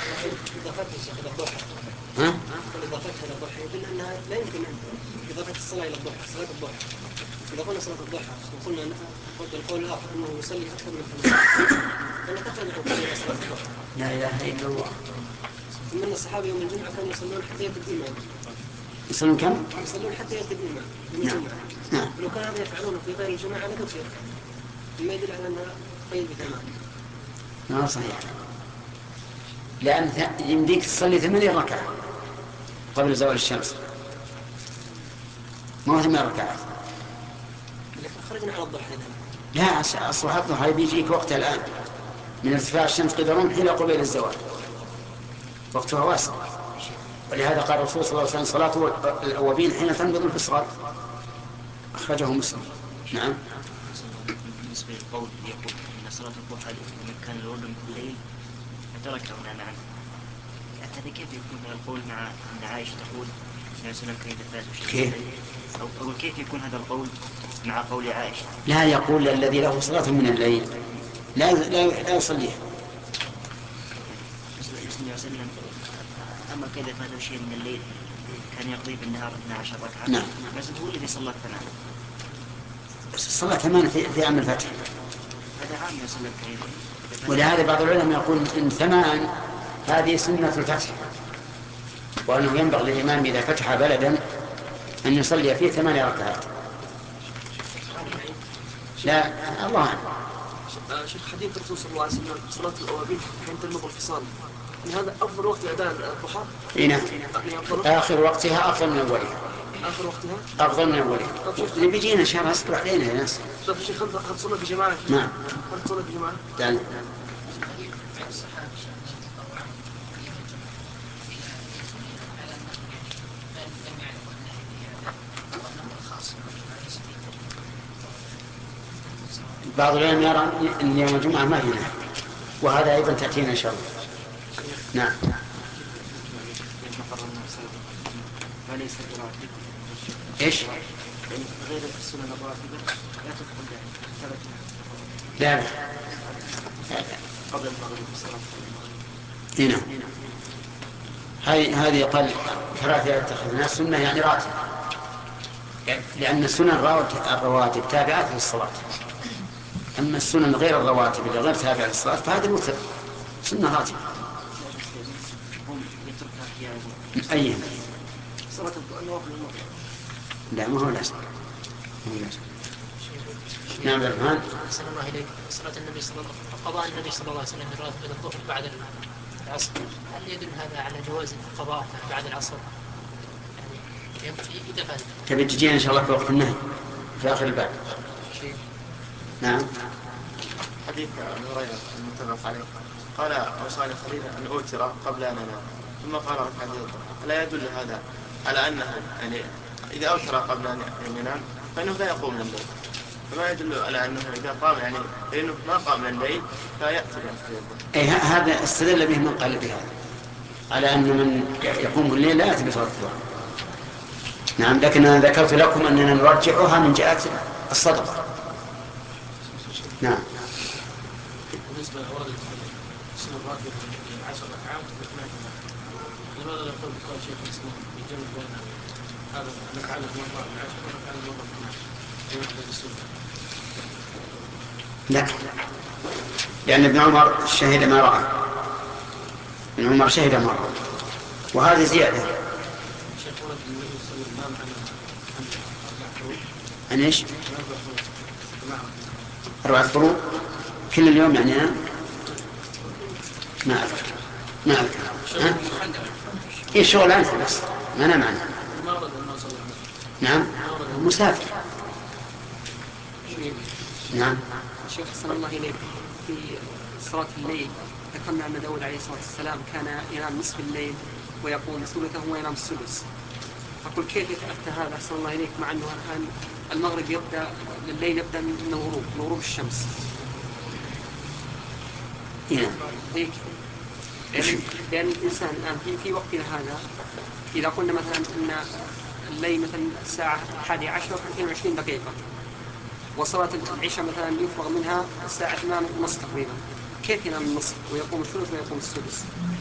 A: ها؟
F: إضافتها إلى الضحى يدل أنها لا يمكن إضافة الصلاة إلى الضحى، صلاة الضحى. إذا قلنا صلاة الضحى وقلنا القول الآخر أنه يصلي أكثر من ثمان، فلا تخرج عن قول صلاة الضحى.
A: لا إله إلا الله.
F: من الصحابة يوم الجمعة كانوا يصلون حتى يرتد الإمام.
A: يصلون كم؟
F: يصلون حتى يرتد الإمام من الجمعة.
A: نعم.
F: لو كان هذا يفعلونه في غير الجمعة لكثير، ما يدل على أنها قيد بثمان.
A: ما صحيح، لأن يمديك تصلي ثمانية ركعة قبل زوال الشمس، ما هو ثمان ركعات.
F: لكن خرجنا على الضحى إذن.
A: لا، الصلاة الضحى بيجيك وقتها الآن من ارتفاع الشمس قدر رمح إلى قبيل الزوال، وقتها واسع. ولهذا قال الرسول صلى الله عليه وسلم صلاة الأوابين حين تنبض الفصال، أخرجه مسلم. نعم.
C: بالنسبة للقول يقول أن صلاة الضحى من كان الورد من كل ليل فتركه منعا، هذا كيف يكون هذا القول مع أن عائشة تقول النبي صلى الله عليه وسلم كان يتفاز
A: كيف؟
C: أو, أو كيف يكون هذا القول مع قول عائشة.
A: لا، يقول الذي له صلاة من الليل لا لا لا يصليها.
C: وسلم أما كذا فاتوا شيء من الليل كان يقضي بالنهار اثنا عشر ركعة.
A: نعم.
C: بس هو الذي صلى ثمان.
A: الصلاة ثمان في, في عام الفتح.
C: هذا عام يصلي كثير.
A: ولهذا بعض العلماء يقول إن ثمان هذه سنة الفتح، وأنه ينبغي للإمام إذا فتح بلدا أن يصلي فيه ثمان ركعات. لا الله
F: شيخ حديث الرسول صلى الله عليه وسلم صلاة الأوابين حين تنمض الفصال، يعني هذا أفضل وقت أداء الضحى؟
A: إيه نعم. آخر وقتها أفضل من أولها.
F: آخر وقتها
A: أفضل من أولها. اللي بيجينا إن شاء الله أصبر علينا يا ناس.
F: طيب شيخ هل تصلي بجماعة؟
A: نعم.
F: هل تصلي بجماعة؟
A: نعم. بعض العلماء يرى أن يوم الجمعة ما هنا، وهذا أيضا تأتينا إن شاء الله. نعم.
C: وليس براتب.
A: إيش؟
C: غير السنن الراتبة لا تدخل ثلاث.
A: لا.
C: قبل المغرب بصلاة.
A: هنا. هذه هذه قال ثلاثة اتخذنا سنة يعني راتب، لأن السنن الرواتب تابعات للصلاة. أما السنن غير الرواتب اللي غير تابعة للصلاة فهذا الوتر سنة راتبة.
C: هم يتركها أحيانا.
A: أيهم؟
C: صلاة النوافل المغرب.
A: لا ما هو لازم. نعم يا رحمن.
E: أحسن الله إليك. صلاة النبي صلى الله قضاء النبي صلى الله عليه وسلم راتب الظهر بعد العصر، هل يدل هذا على جواز القضاء بعد العصر؟ يعني إذا فات.
A: تبي تجينا إن شاء الله في وقت النهي في آخر الباب. نعم.
B: حديث أبي هريرة المتفق عليه قال أوصاني خليل أن أوتر قبل أن أنام ثم قال ركعتين الضحى. لا يدل هذا على أنه يعني إذا أوتر قبل أن ينام فإنه لا يقوم من الليل، فما يدل على أنه إذا قام يعني لأنه ما قام من الليل فيأتي بالضحى.
A: أي هذا استدل به من قال بهذا على أن من يقوم بالليل لا يأتي بصلاة الظهر. نعم، لكن أنا ذكرت لكم أننا نرجعها من جهة الصدقة. نعم.
H: بالنسبة لورد السنة الراتبة عشر ركعات لماذا لا يقول قال شيخ الإسلام يجمع بين هذا الأفعال المرة من عشر والأفعال المرة من عشر في وحدة السنة؟
A: لا، لأن ابن عمر شهد ما رأى. ابن عمر شهد ما رأى، وهذه زيادة.
H: شيخ ورد النبي صلى الله عليه وسلم
A: عن إيش؟ أربعة فروض كل اليوم يعني أنا ما أعرف ما أعرف. ها؟ إيه شغل أنت بس ما أنا معنا. نعم مسافر.
F: نعم. شيخ حسن الله إليك، في صلاة الليل ذكرنا أن داود عليه الصلاة والسلام كان ينام نصف الليل ويقوم ثلثه وينام السدس. أقول كيف يتأتى هذا حسن الله إليك مع أنه الآن المغرب يبدأ الليل يبدأ من الغروب من غروب الشمس.
A: نعم.
F: هيك لأن, لأن الإنسان الآن في في وقتنا هذا إذا قلنا مثلا أن الليل مثلا الساعة الحادية عشرة واثنين وعشرين دقيقة، وصلاة العشاء مثلا يفرغ منها الساعة ثمانية ونصف تقريبا، كيف ينام النصف ويقوم الثلث ويقوم السدس؟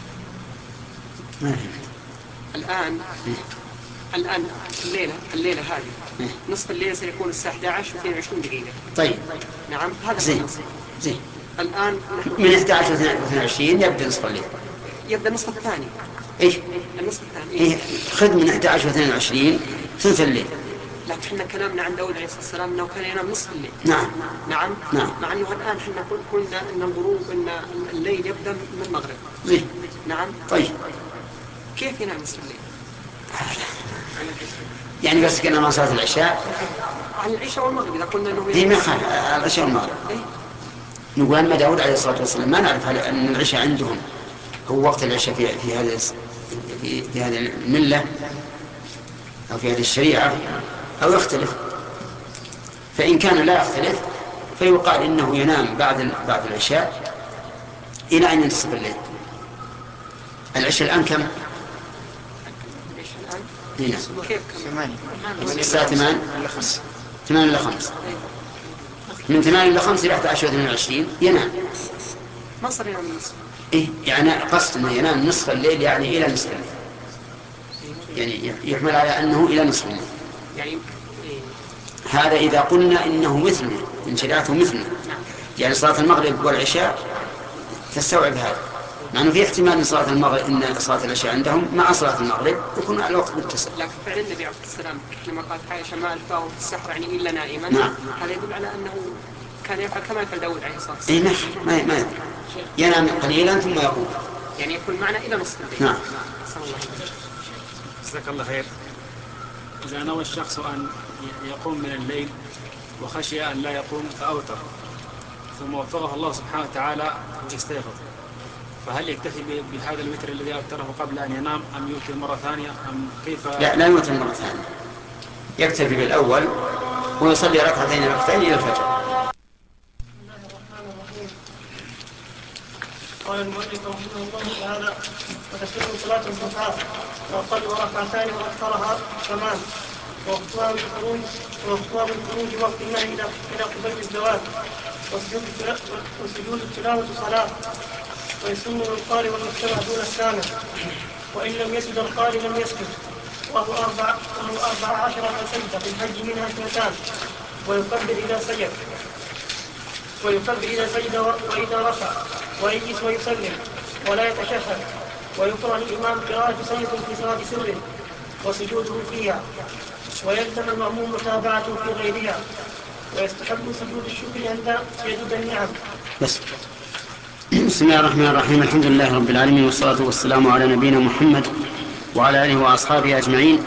F: الآن الآن الليلة الليلة هذه نصف الليل سيكون الساعة إحدى عشر واثنين وعشرين دقيقة.
A: طيب.
F: نعم هذا
A: زين زين.
F: الآن
A: من إحدى عشر واثنين وعشرين يبدأ نصف الليل.
F: يبدأ النصف الثاني.
A: إيش؟
F: النصف الثاني.
A: إيه خذ من إحدى عشر واثنين وعشرين ثلث الليل.
F: لكن احنا كلامنا عن داود عليه الصلاة والسلام أنه كان ينام نصف الليل.
A: نعم.
F: نعم.
A: نعم.
F: مع أنه الآن احنا قلنا أن الغروب أن الليل يبدأ من المغرب.
A: زين.
F: نعم.
A: طيب.
F: كيف ينام نصف الليل؟
A: يعني بس كنا ما صلاة العشاء.
F: عن العشاء والمغرب إذا قلنا أنه.
A: هي ما خالف العشاء والمغرب.
F: إيه؟
A: نقول أن داود عليه الصلاة والسلام ما نعرف أن العشاء عندهم هو وقت العشاء في في هذا في, في هذه الملة أو في هذه الشريعة أو يختلف. فإن كان لا يختلف فيقال إنه ينام بعد بعد العشاء إلى أن ينتصف الليل. العشاء الآن كم؟
F: كيف
B: ثمانية.
A: الساعة ثمان. ثمان إلى خمس، من ثمان إلى خمس إلى أحد عشر وثمان وعشرين ينام.
F: ما صار ينام النصف.
A: إيه يعني قصد أنه ينام نصف الليل يعني إلى نصف الليل، يعني يحمل على أنه إلى نصف الليل.
F: يعني إيه؟
A: هذا إذا قلنا إنه مثلنا من شريعته مثلنا، يعني صلاة المغرب والعشاء تستوعب هذا، مع أنه في احتمال أن صلاة المغرب إن صلاة العشاء عندهم مع صلاة المغرب يكون على الوقت متصل.
F: لكن فعل النبي عليه السلام لما قال عائشة ما ألفاه في السحر يعني إلا نائما،
A: نعم.
F: هذا يدل على أنه كان يفعل كما يفعل داود عليه الصلاة
A: إيه
F: والسلام.
A: ما ما ما ينام قليلا ثم يقوم.
F: يعني يكون معنا إلى نصف الليل.
A: نعم.
F: صلى الله عليه وسلم.
I: جزاك الله خير. إذا نوى الشخص أن يقوم من الليل وخشي أن لا يقوم فأوتر، ثم وفقه الله سبحانه وتعالى ويستيقظ، فهل يكتفي بهذا الوتر الذي أوتره قبل أن ينام أم يوتر مرة ثانية أم كيف؟
A: لا لا يوتر مرة ثانية، يكتفي بالأول ويصلي ركعتين ركعتين إلى الفجر.
J: قال المؤلف رحمه الله تعالى: وتسلم صلاة الضحى وأقل ركعتان وأكثرها كمان، ووقتها بالخروج ووقتها بالخروج وقت النهي إلى إلى قبيل الزوال، وسجود التلاوة صلاة، ويسن للقارئ والمستمع دون السامع، وإن لم يسجد القارئ لم يسجد، وهو أربع وهو أربع عشرة سجدة في الحج منها اثنتان، ويكبر إذا سجد ويكبر إذا سجد وإذا رفع، ويجلس ويسلم ولا يتشهد، ويقرأ الإمام قراءة سيد في صلاة سر وسجوده فيها، ويلزم المأموم متابعته في غيرها، ويستحب سجود الشكر عند يجد النعم.
A: بس. بسم الله الرحمن الرحيم، الحمد لله رب العالمين، والصلاة والسلام على نبينا محمد وعلى آله وأصحابه أجمعين.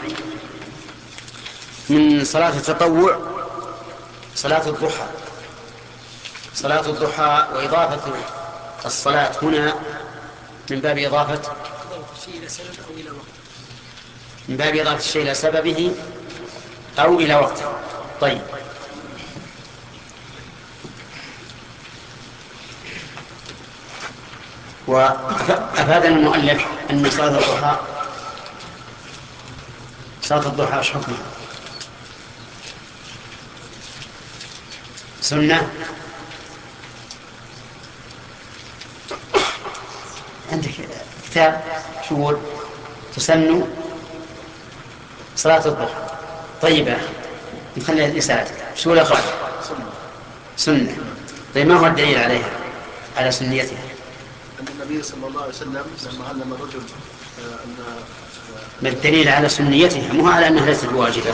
A: من صلاة التطوع صلاة الضحى. صلاة الضحى وإضافة الصلاة هنا من باب إضافة من باب إضافة الشيء إلى سببه أو إلى وقته. طيب، وأفاد المؤلف أن صلاة الضحى صلاة الضحى ايش حكمها؟ سنة؟ عندك كتاب شو تسن صلاة الضحى؟ طيب نخلي الإساءة شو الأخرى؟ سنة. طيب ما هو الدليل عليها على سنيتها؟
H: أن النبي صلى الله عليه وسلم لما علم الرجل أن
A: بالدليل على سنيتها مو على أنها ليست بواجبة.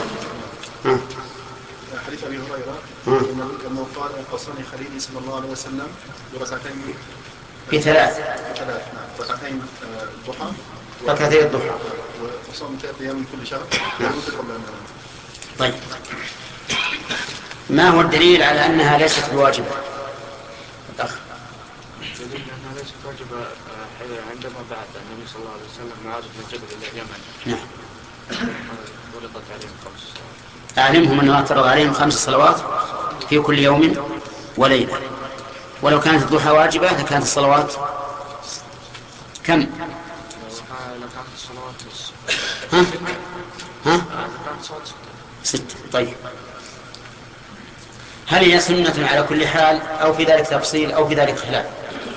H: حديث أبي هريرة أنه قال: أوصاني خليلي صلى الله عليه وسلم بركعتين
A: في ثلاث
H: ثلاث نعم ركعتين الضحى
A: ركعتين الضحى
H: وصوم ثلاث أيام من كل شهر.
A: طيب، ما هو الدليل على أنها ليست بواجبة؟ الأخ
B: الدليل أنها ليست واجبة عندما بعث النبي صلى الله عليه وسلم معاذ بن جبل إلى اليمن.
A: نعم.
B: ولقت عليهم خمس صلوات.
A: أعلمهم أنه افترض عليهم خمس صلوات في كل يوم وليلة، ولو كانت الضحى واجبة لكانت الصلوات كم؟
B: لو كانت الصلوات
A: ها؟ ها؟
B: كانت صوت
A: ستة. طيب، هل هي سنة على كل حال أو في ذلك تفصيل أو في ذلك خلاف؟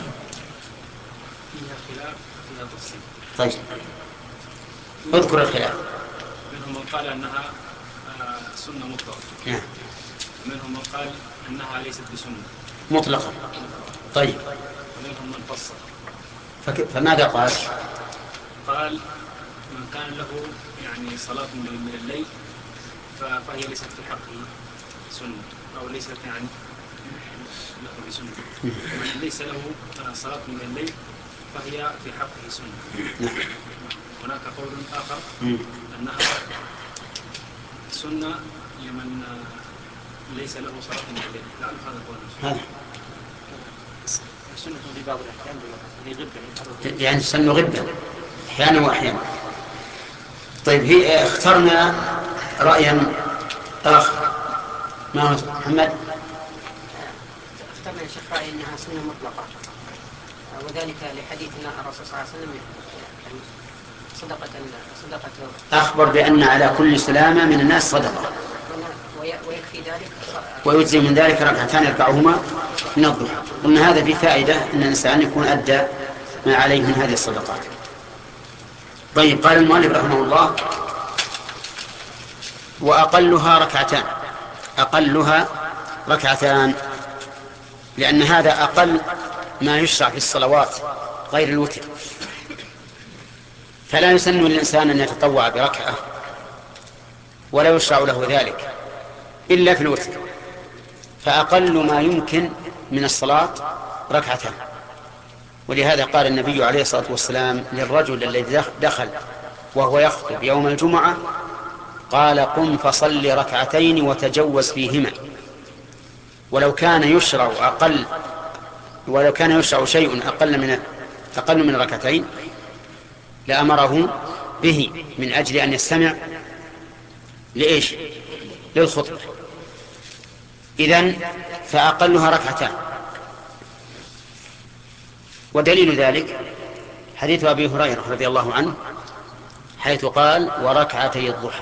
I: فيها خلاف فيها تفصيل.
A: طيب، اذكر الخلاف.
I: منهم من قال أنها سنة مطلقة،
A: نعم.
I: منهم من قال أنها ليست بسنة
A: مطلقة. طيب،
I: ومنهم من فصل.
A: فك... فماذا قال؟
I: قال: من كان له يعني صلاة من الليل فهي ليست في حقه سنة، أو ليست يعني له بسنة. ومن ليس له صلاة من الليل فهي في حقه سنة. هناك قول آخر أنها سنة لمن ليس له صلاة من الليل. لعل هذا قول.
A: هذا
C: السنة في بعض الأحيان هي غبة،
A: يعني سن غبة أحيانا وأحيانا. طيب، هي اخترنا رأيا آخر. ما هو محمد؟
F: اخترنا يا شيخ رأي أنها سنة مطلقة، وذلك لحديث الرسول صلى الله عليه وسلم صدقة صدقة
A: أخبر بأن على كل سلامة من الناس صدقة.
E: ويكفي ذلك
A: ويجزي من ذلك ركعتان يركعهما من الضحى. قلنا هذا في فائدة أن الإنسان يكون أدى ما عليه من هذه الصدقات. طيب، قال المؤلف رحمه الله: وأقلها ركعتان. أقلها ركعتان لأن هذا أقل ما يشرع في الصلوات غير الوتر، فلا يسن للإنسان أن يتطوع بركعة ولا يشرع له ذلك إلا في الوتر، فأقل ما يمكن من الصلاة ركعتان. ولهذا قال النبي عليه الصلاة والسلام للرجل الذي دخل وهو يخطب يوم الجمعة، قال: قم فصل ركعتين وتجوز فيهما. ولو كان يشرع أقل ولو كان يشرع شيء أقل من أقل من ركعتين لأمره به من أجل أن يستمع لإيش؟ للخطبة. إذن فأقلها ركعتان. ودليل ذلك حديث أبي هريرة رضي الله عنه حيث قال: وركعتي الضحى.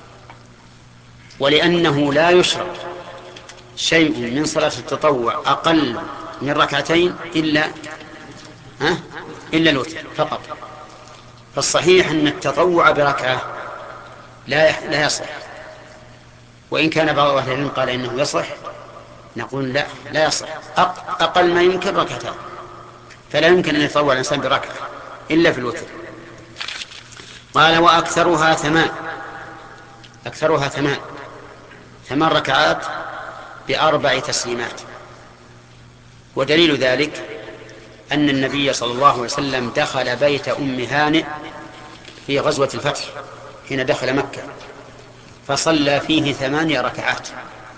A: ولأنه لا يشرع شيء من صلاة التطوع أقل من ركعتين إلا ها إلا الوتر فقط. فالصحيح أن التطوع بركعة لا لا يصح، وإن كان بعض أهل العلم قال إنه يصح، نقول لا لا يصح. أقل ما يمكن ركعتان، فلا يمكن أن يتطوع الإنسان بركعة إلا في الوتر. قال: وأكثرها ثمان. أكثرها ثمان ثمان ركعات بأربع تسليمات. ودليل ذلك أن النبي صلى الله عليه وسلم دخل بيت أم هانئ في غزوة الفتح حين دخل مكة، فصلى فيه ثمانية ركعات.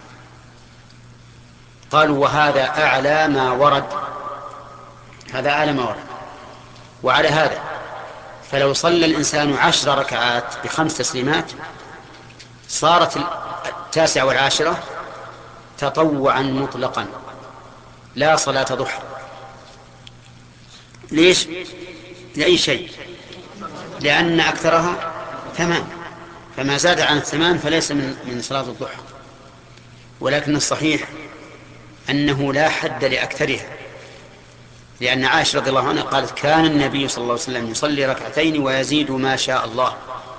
A: قالوا: وهذا أعلى ما ورد، هذا أعلى ما ورد. وعلى هذا فلو صلى الإنسان عشر ركعات بخمس تسليمات صارت التاسعة والعاشرة تطوعا مطلقا لا صلاة ضحى. ليش؟ لأي شيء، لأن أكثرها ثمان، فما زاد عن الثمان فليس من, من صلاة الضحى. ولكن الصحيح أنه لا حد لأكثرها، لأن عائشة رضي الله عنها قالت: كان النبي صلى الله عليه وسلم يصلي ركعتين ويزيد ما شاء الله،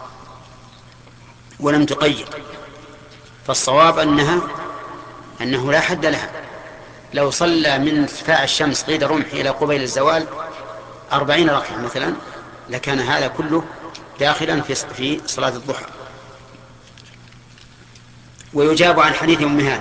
A: ولم تقيد. فالصواب أنها أنه لا حد لها. لو صلى من ارتفاع الشمس قيد رمح إلى قبيل الزوال أربعين ركعة مثلا لكان هذا كله داخلا في صلاة الضحى. ويجاب عن حديث أم هانئ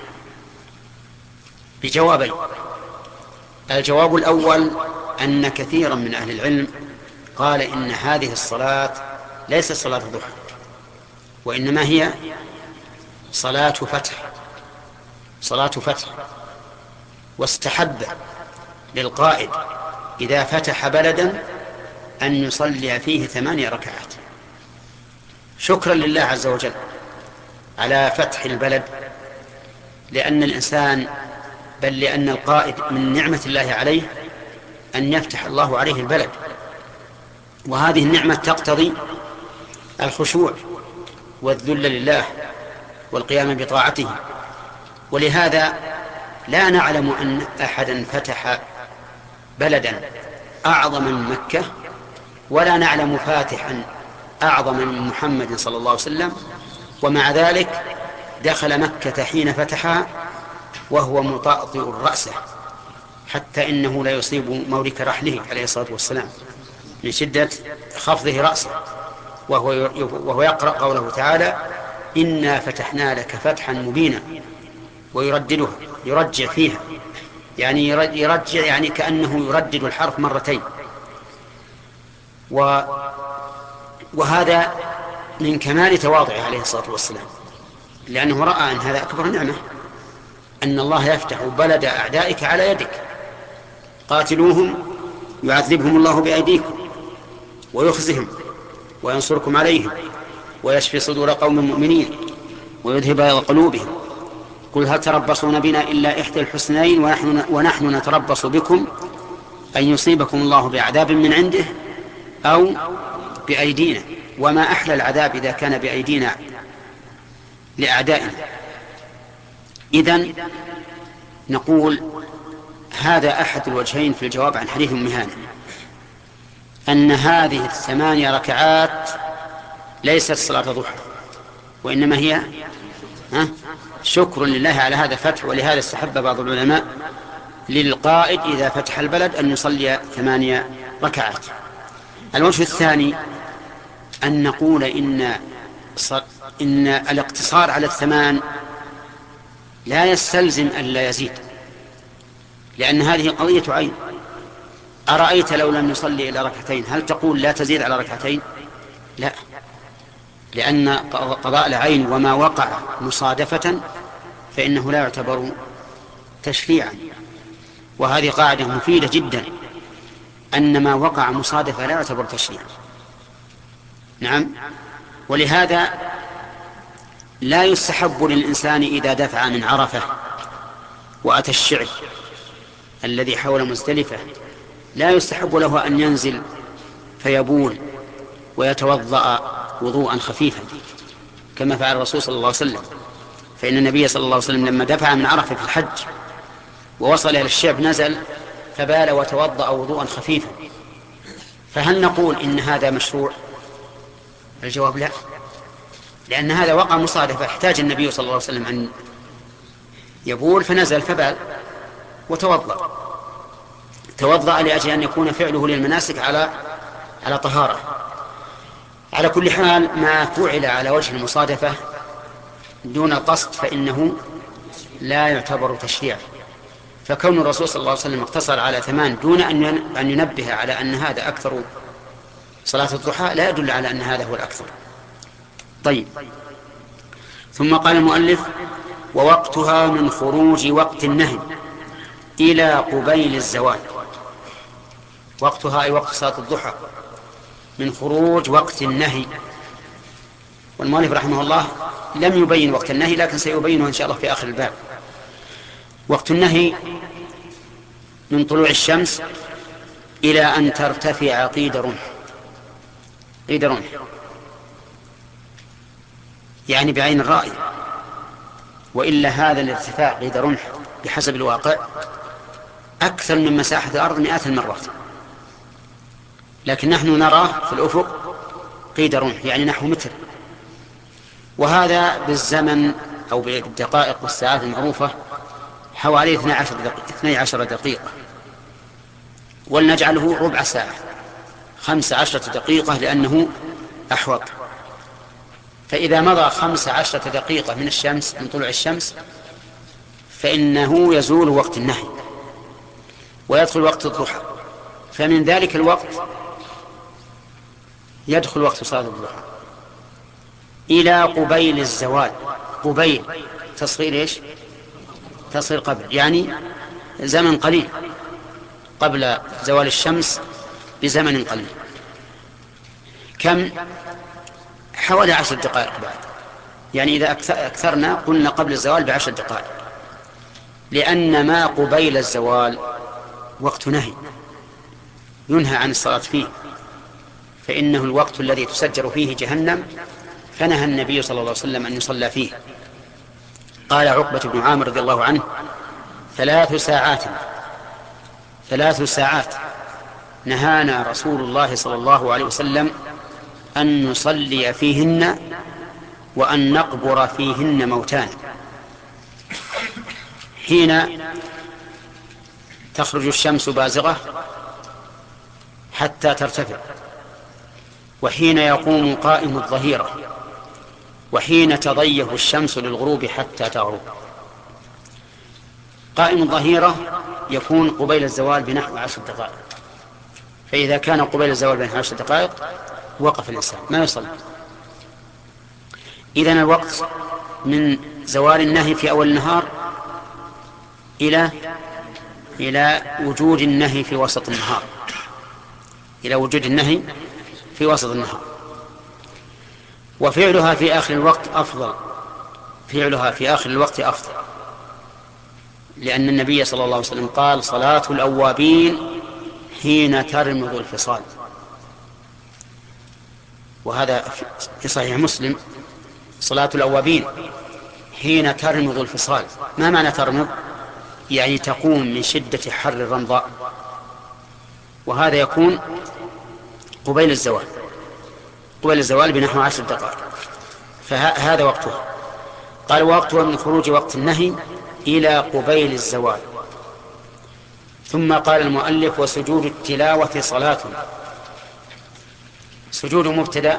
A: بجوابين. الجواب الأول أن كثيرا من أهل العلم قال إن هذه الصلاة ليست صلاة الضحى، وإنما هي صلاة فتح صلاة فتح واستحب للقائد إذا فتح بلدا أن يصلي فيه ثمانية ركعات شكرا لله عز وجل على فتح البلد، لأن الإنسان بل لأن القائد من نعمة الله عليه أن يفتح الله عليه البلد، وهذه النعمة تقتضي الخشوع والذل لله والقيام بطاعته. ولهذا لا نعلم أن أحدا فتح بلدا أعظم من مكة، ولا نعلم فاتحا أعظم من محمد صلى الله عليه وسلم، ومع ذلك دخل مكة حين فتحها وهو مطأطئ رأسه حتى إنه لا يصيب مورك رحله عليه الصلاة والسلام من شدة خفضه رأسه، وهو وهو يقرأ قوله تعالى: إنا فتحنا لك فتحا مبينا، ويرددها يرجع فيها، يعني يرجع يعني كأنه يردد الحرف مرتين. و وهذا من كمال تواضعه عليه الصلاة والسلام، لأنه رأى أن هذا أكبر نعمة، أن الله يفتح بلد أعدائك على يدك، قاتلوهم يعذبهم الله بأيديكم ويخزهم وينصركم عليهم ويشفي صدور قوم مؤمنين ويذهب قلوبهم. قل هل تربصون بنا إلا إحدى الحسنين ونحن, ونحن نتربص بكم أن يصيبكم الله بعذاب من عنده أو بأيدينا، وما أحلى العذاب إذا كان بأيدينا لأعدائنا. إذن نقول هذا أحد الوجهين في الجواب عن حديث أم هانئ، أن هذه الثمانية ركعات ليست صلاة ضحى، وإنما هي شكر لله على هذا الفتح. ولهذا استحب بعض العلماء للقائد إذا فتح البلد أن يصلي ثمانية ركعات. الوجه الثاني أن نقول إن إن الاقتصار على الثمان لا يستلزم أن لا يزيد، لأن هذه قضية عين. أرأيت لو لم يصلي إلى ركعتين هل تقول لا تزيد على ركعتين؟ لا، لأن قضاء العين وما وقع مصادفة فإنه لا يعتبر تشريعا. وهذه قاعدة مفيدة جدا، أن ما وقع مصادفة لا يعتبر تشريعا. نعم. ولهذا لا يستحب للإنسان إذا دفع من عرفة وأتى الشعب الذي حول مزدلفة لا يستحب له أن ينزل فيبول ويتوضأ وضوءا خفيفا كما فعل الرسول صلى الله عليه وسلم. فإن النبي صلى الله عليه وسلم لما دفع من عرفة في الحج ووصل إلى الشعب نزل فبال وتوضأ وضوءا خفيفا. فهل نقول إن هذا مشروع؟ الجواب لا، لأن هذا وقع مصادفة، احتاج النبي صلى الله عليه وسلم أن يبول فنزل فبال وتوضأ توضأ لأجل أن يكون فعله للمناسك على على طهارة. على كل حال ما فعل على وجه المصادفة دون القصد فإنه لا يعتبر تشريعا. فكون الرسول صلى الله عليه وسلم اقتصر على ثمان دون أن ينبه على أن هذا أكثر صلاة الضحى لا يدل على أن هذا هو الأكثر. طيب، ثم قال المؤلف: ووقتها من خروج وقت النهي إلى قبيل الزوال. وقتها أي وقت صلاة الضحى من خروج وقت النهي. والمؤلف رحمه الله لم يبين وقت النهي، لكن سيبينه إن شاء الله في آخر الباب. وقت النهي من طلوع الشمس إلى أن ترتفع قيد رمح. قيد رمح يعني بعين الرأي، وإلا هذا الارتفاع قيد رمح بحسب الواقع أكثر من مساحة الأرض مئات المرات، لكن نحن نراه في الأفق قيد رمح يعني نحو متر، وهذا بالزمن أو بالدقائق والساعات المعروفة حوالي اثنتي عشرة دقيقة، ولنجعله ربع ساعة، خمس عشرة دقيقة لأنه أحوط. فإذا مضى خمس عشرة دقيقة من الشمس من طلوع الشمس فإنه يزول وقت النهي ويدخل وقت الضحى. فمن ذلك الوقت يدخل وقت صلاة الضحى إلى قبيل الزوال. قبيل تصغير إيش؟ تصغير قبل، يعني زمن قليل قبل زوال الشمس بزمن قليل. كم؟ حوالي عشر دقائق بعد، يعني إذا أكثرنا قلنا قبل الزوال بعشر دقائق، لأن ما قبيل الزوال وقت نهي ينهى عن الصلاة فيه، فإنه الوقت الذي تسجر فيه جهنم، فنهى النبي صلى الله عليه وسلم أن يصلى فيه. قال عقبة بن عامر رضي الله عنه: ثلاث ساعات ثلاث ساعات نهانا رسول الله صلى الله عليه وسلم أن نصلي فيهن وأن نقبر فيهن موتانا. حين تخرج الشمس بازغة حتى ترتفع، وحين يقوم قائم الظهيرة، وحين تضيه الشمس للغروب حتى تغرب. قائم الظهيرة يكون قبيل الزوال بنحو عشر دقائق، فإذا كان قبيل الزوال بنحو عشر دقائق وقف الإنسان ما يصلي. إذن الوقت من زوال النهي في أول النهار إلى إلى وجود النهي في وسط النهار إلى وجود النهي في وسط النهار. وفعلها في آخر الوقت أفضل، فعلها في آخر الوقت أفضل، لأن النبي صلى الله عليه وسلم قال: صلاة الأوابين حين ترمض الفصال. وهذا في صحيح مسلم: صلاة الأوابين حين ترمض الفصال. ما معنى ترمض؟ يعني تقوم من شدة حر الرمضاء، وهذا يكون قبيل الزوال، قبيل الزوال بنحو عشر دقائق، فهذا وقتها. قال وقتها من خروج وقت النهي إلى قبيل الزوال. ثم قال المؤلف وسجود التلاوة صلاة. سجود مبتدأ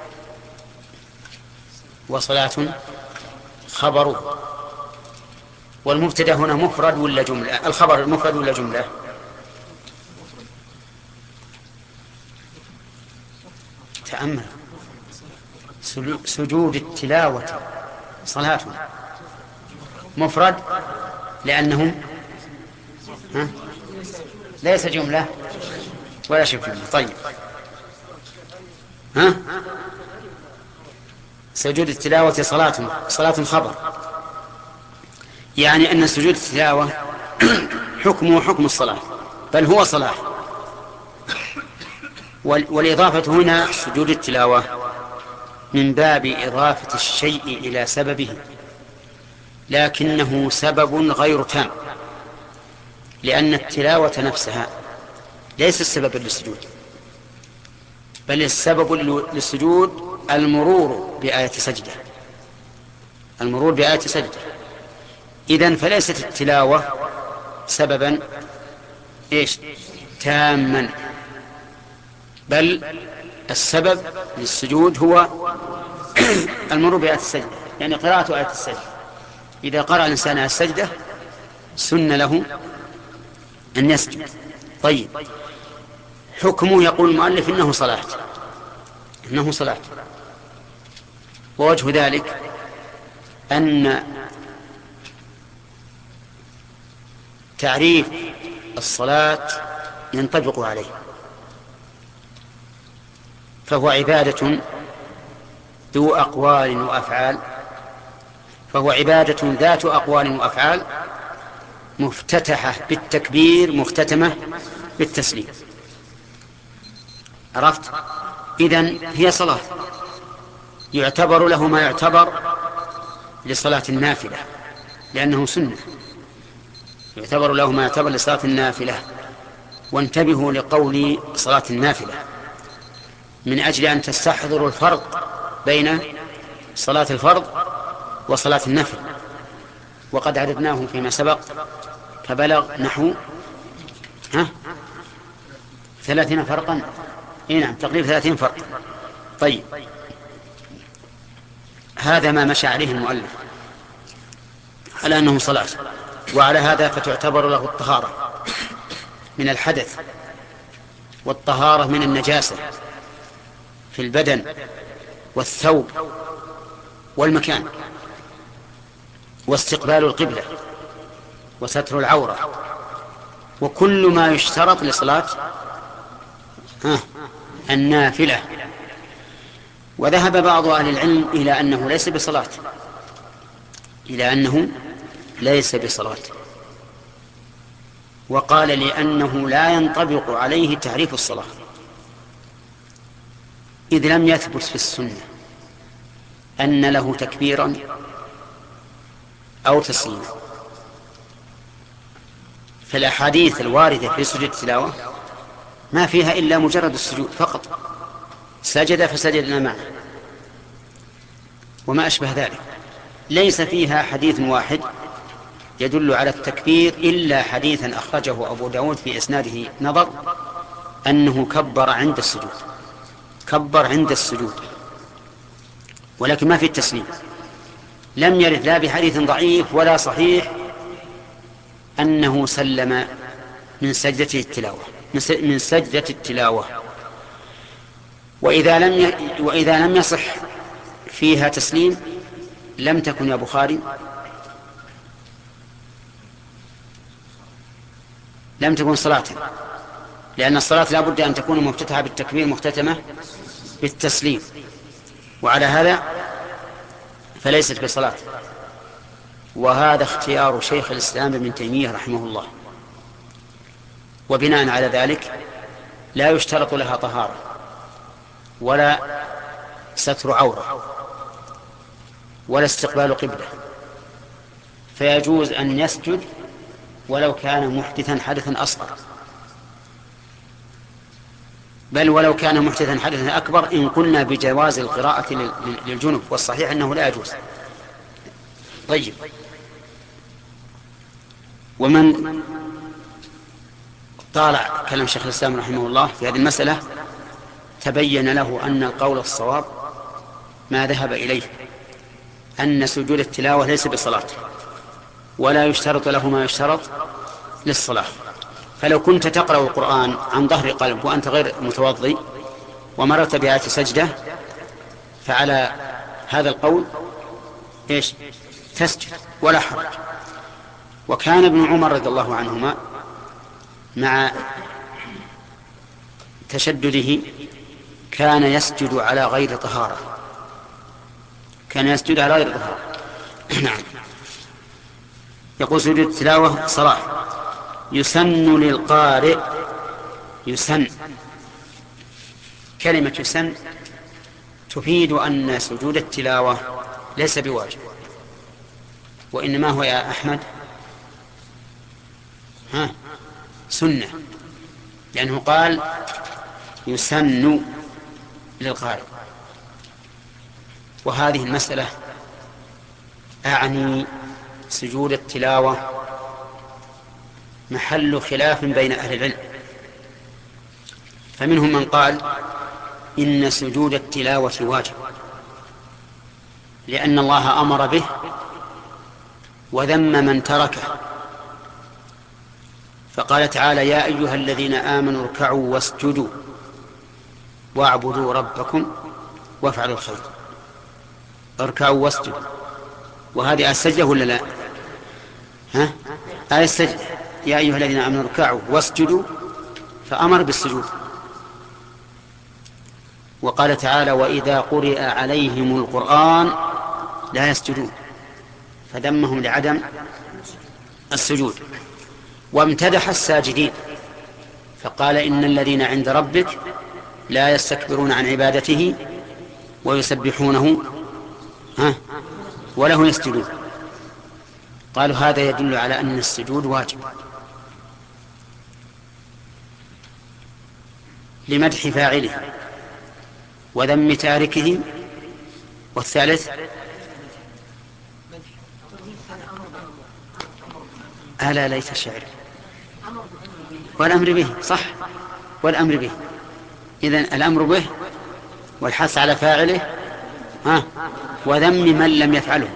A: وصلاة خبره، والمبتدأ هنا مفرد ولا جملة؟ الخبر مفرد ولا جملة؟ تأمل. سجود التلاوة صلاة مفرد لأنهم ها؟ ليس جملة ولا شبه جملة. طيب ها؟ سجود التلاوة صلاة، صلاة خبر، يعني أن سجود التلاوة حكمه حكم الصلاة، بل هو صلاة. والإضافة هنا سجود التلاوة من باب إضافة الشيء إلى سببه، لكنه سبب غير تام، لأن التلاوة نفسها ليس السبب للسجود، بل السبب للسجود المرور بآية سجدة، المرور بآية سجدة. إذن فليست التلاوة سببا إيش تاما، بل السبب للسجود هو المرور بآية السجدة، يعني قراءة آية السجدة. إذا قرأ الإنسان آية السجدة سن له أن يسجد. طيب حكمه يقول المؤلف إنه صلاة، إنه صلاة. ووجه ذلك أن تعريف الصلاة ينطبق عليه، فهو عبادة ذو أقوال وأفعال، فهو عبادة ذات أقوال وأفعال مفتتحة بالتكبير مختتمة بالتسليم. عرفت؟ إذن هي صلاة، يعتبر له ما يعتبر لصلاة النافلة لأنه سنة، يعتبر له ما يعتبر لصلاة النافلة. وانتبهوا لقول صلاة النافلة من أجل أن تستحضروا الفرق بين صلاة الفرض وصلاة النفل، وقد عرفناه فيما سبق فبلغ نحو ها ثلاثين فرقا. إيه نعم، تقريبا ثلاثين فرق. طيب هذا ما مشى عليه المؤلف على أنه صلاة، وعلى هذا فتعتبر له الطهارة من الحدث، والطهارة من النجاسة في البدن والثوب والمكان، واستقبال القبلة، وستر العورة، وكل ما يشترط لصلاة النافلة. وذهب بعض أهل العلم إلى أنه ليس بصلاة، إلى أنه ليس بصلاة، وقال لأنه لا ينطبق عليه تعريف الصلاة، إذ لم يثبت في السنة أن له تكبيرا أو تسليما. فالأحاديث الواردة في سجود التلاوة ما فيها إلا مجرد السجود فقط، سجد فسجدنا معه وما أشبه ذلك. ليس فيها حديث واحد يدل على التكبير إلا حديثا أخرجه أبو داود في إسناده نظر أنه كبر عند السجود، كبر عند السجود، ولكن ما في التسليم. لم يرد لا بحديث ضعيف ولا صحيح أنه سلم من سجدة التلاوة، من سجدة التلاوة. وإذا لم ي... وإذا لم يصح فيها تسليم لم تكن يا بخاري لم تكن صلاة، لأن الصلاة لا بد أن تكون مفتتحة بالتكبير مختتمة بالتسليم، وعلى هذا فليست بصلاة. وهذا اختيار شيخ الإسلام ابن تيمية رحمه الله، وبناء على ذلك لا يشترط لها طهارة ولا ستر عورة ولا استقبال قبلة فيجوز أن يسجد ولو كان محدثا حدثا أصغر، بل ولو كان محدثا حدثا أكبر إن قلنا بجواز القراءة للجنب، والصحيح أنه لا يجوز. طيب، ومن طالع كلام شيخ الإسلام رحمه الله في هذه المسألة تبين له أن القول الصواب ما ذهب إليه، أن سجود التلاوة ليس بصلاة، ولا يشترط له ما يشترط للصلاة. فلو كنت تقرأ القرآن عن ظهر قلب وأنت غير متوضي ومرت بآية سجدة، فعلى هذا القول إيش؟ تسجد ولا حرج. وكان ابن عمر رضي الله عنهما مع تشدده كان يسجد على غير طهارة، كان يسجد على غير طهارة. نعم. يقول سجود التلاوة صلاة. يسن للقارئ، يسن، كلمة يسن تفيد أن سجود التلاوة ليس بواجب، وإنما هو يا أحمد ها سنة، لأنه قال يسن للقارئ. وهذه المسألة أعني سجود التلاوة محل خلاف بين أهل العلم، فمنهم من قال إن سجود التلاوة واجب، لأن الله أمر به وذم من تركه، فقال تعالى: يا أيها الذين آمنوا اركعوا واسجدوا واعبدوا ربكم وافعلوا الخير. اركعوا واسجدوا، وهذه السجدة ولا لا؟ ها؟ آية السجدة، يا أيها الذين آمنوا اركعوا واسجدوا، فأمر بالسجود. وقال تعالى: وإذا قرئ عليهم القرآن لا يسجدون، فذمهم لعدم السجود. وامتدح الساجدين فقال: إن الذين عند ربك لا يستكبرون عن عبادته ويسبحونه ها وله يسجدون. قالوا هذا يدل على أن السجود واجب لمدح فاعله وذم تاركه. والثالث ألا ليت الشعر والأمر به، صح، والأمر به. إذن الأمر به والحث على فاعله ها وذم من لم يفعله،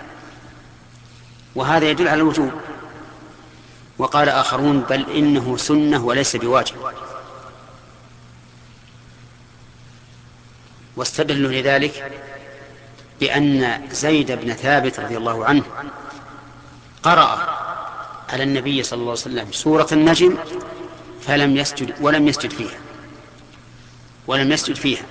A: وهذا يدل على الوجوب. وقال آخرون: بل إنه سنة وليس بواجب. واستدلوا لذلك بأن زيد بن ثابت رضي الله عنه قرأ على النبي صلى الله عليه وسلم سورة النجم فلم يسجد ولم يسجد فيها ولم يسجد فيها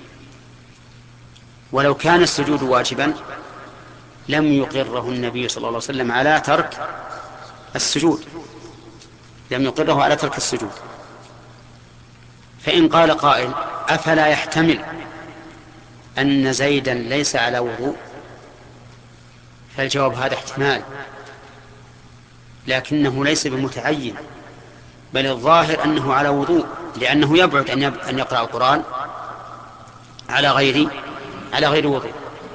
A: ولو كان السجود واجبا لم يقره النبي صلى الله عليه وسلم على ترك السجود، لم يقره على ترك السجود. فإن قال قائل: أفلا يحتمل أن زيدا ليس على وضوء؟ فالجواب: هذا احتمال، لكنه ليس بمتعين، بل الظاهر أنه على وضوء، لأنه يبعد أن يقرأ القرآن على غير على غير وضوء.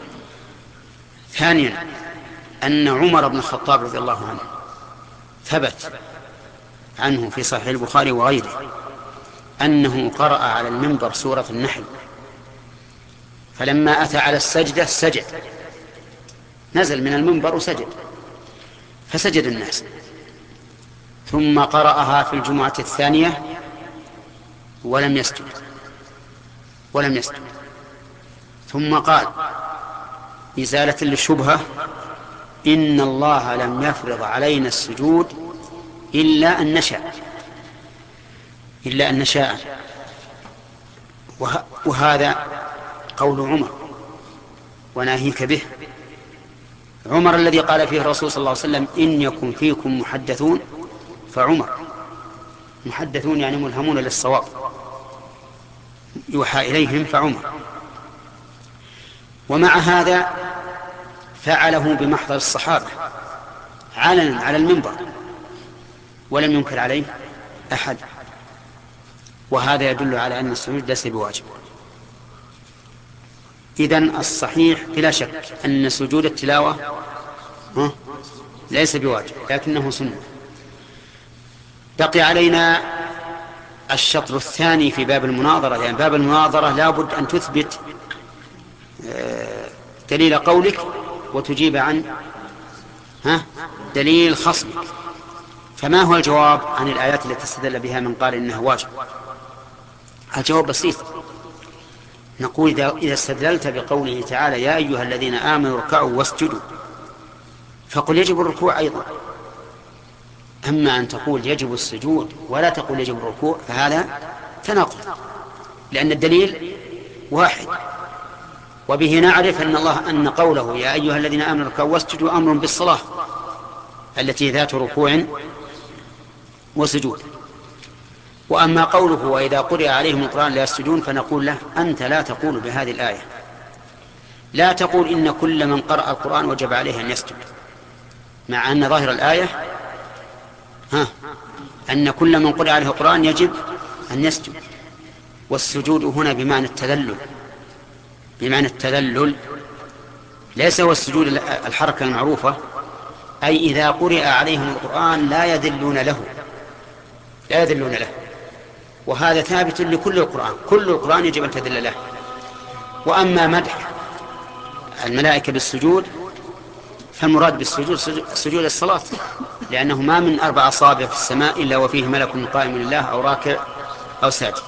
A: ثانيا، أن عمر بن الخطاب رضي الله عنه ثبت عنه في صحيح البخاري وغيره أنه قرأ على المنبر سورة النحل، فلما أتى على السجدة سجد، نزل من المنبر وسجد، فسجد الناس، ثم قرأها في الجمعة الثانية ولم يسجد ولم يسجد ثم قال إزالة للشبهة: إن الله لم يفرض علينا السجود إلا أن نشاء إلا أن نشاء وه... وهذا قول عمر وناهيك به. عمر الذي قال فيه الرسول صلى الله عليه وسلم: إن يكن فيكم محدثون فعمر. محدثون يعني ملهمون للصواب، يوحى إليهم، فعمر. ومع هذا فعله بمحضر الصحابة علنا على المنبر ولم ينكر عليه أحد، وهذا يدل على أن السجود ليس بواجب. إذن الصحيح بلا شك أن سجود التلاوة ليس بواجب لكنه سنة. بقي علينا الشطر الثاني في باب المناظرة، لأن يعني باب المناظرة لا بد أن تثبت دليل قولك وتجيب عن ها دليل خصمك. فما هو الجواب عن الآيات التي استدل بها من قال إنها واجب؟ الجواب بسيط، نقول إذا استدللت بقوله تعالى يا أيها الذين آمنوا اركعوا واسجدوا فقل يجب الركوع أيضا. أما أن تقول يجب السجود ولا تقول يجب الركوع فهذا تناقض، لأن الدليل واحد. وبه نعرف أن الله أن قوله يا أيها الذين آمنوا اركعوا واسجدوا أمر بالصلاة التي ذات ركوع وسجود. وأما قوله وإذا قرئ عليهم القرآن لا يسجدون فنقول له أنت لا تقول بهذه الآية، لا تقول إن كل من قرأ القرآن وجب عليه أن يسجد، مع أن ظاهر الآية ها أن كل من قرأ عليه القرآن يجب أن يسجد. والسجود هنا بمعنى التذلل، بمعنى التذلل ليس هو السجود الحركة المعروفة، أي إذا قرئ عليهم القرآن لا يذلون له، لا يذلون له. وهذا ثابت لكل القرآن، كل القرآن يجب أن تذل له. وأما مدح الملائكة بالسجود فالمراد بالسجود سجود الصلاة، لأنه ما من أربع أصابع في السماء إلا وفيه ملك قائم لله أو راكع أو ساجد.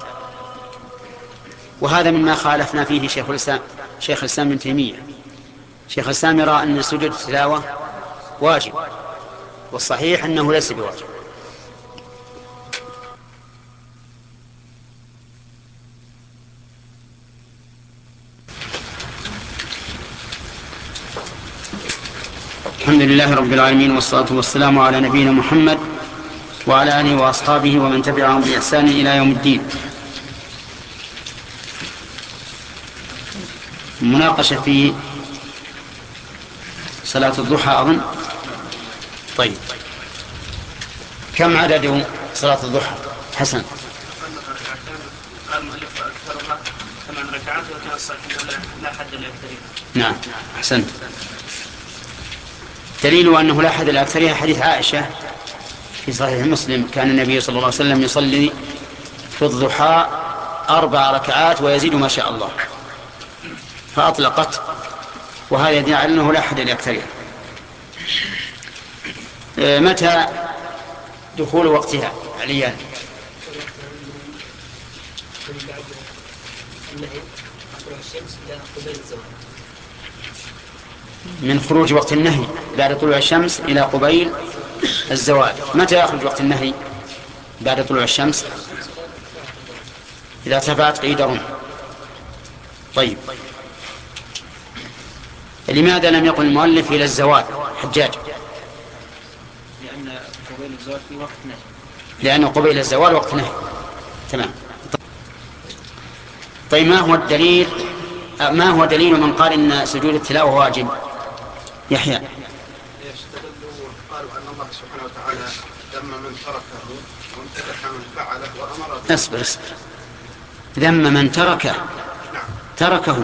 A: وهذا مما خالفنا فيه شيخ الإسلام شيخ الإسلام ابن تيمية. شيخ الإسلام يرى أن سجود التلاوة واجب، والصحيح أنه ليس بواجب. الحمد لله رب العالمين، والصلاة والسلام على نبينا محمد وعلى آله وأصحابه ومن تبعهم بإحسان إلى يوم الدين. مناقشة في صلاة الضحى أظن. طيب كم عدد صلاة الضحى؟ حسن.
I: قال المؤلف أكثرها ثمان ركعات وكان الصحيح لا حد لأكثرها.
A: نعم أحسنت. دليل أنه لا حد لأكثرها حديث عائشة في صحيح مسلم كان النبي صلى الله عليه وسلم يصلي في الضحى أربع ركعات ويزيد ما شاء الله، فأطلقت، وهذا يدل على أنه لا حد لأكثرها. متى دخول وقتها عليا؟ من خروج وقت النهي بعد طلوع الشمس إلى قبيل الزوال. متى يخرج وقت النهي بعد طلوع الشمس؟ إذا ارتفعت قيد رمح. طيب لماذا لم يقل المؤلف إلى الزوال؟ حجاج.
C: لأن قبيل الزوال في وقت نهي.
A: لأنه قبيل الزوال وقت نهي. تمام. طيب ما هو الدليل ما هو دليل من قال إن سجود التلاوة واجب؟ يحيى.
K: يستدلوا قالوا أن الله سبحانه وتعالى ذم من تركه وامتدح من فعله وأمر به.
A: اصبر اصبر. ذم من تركه.
K: نعم.
A: تركه.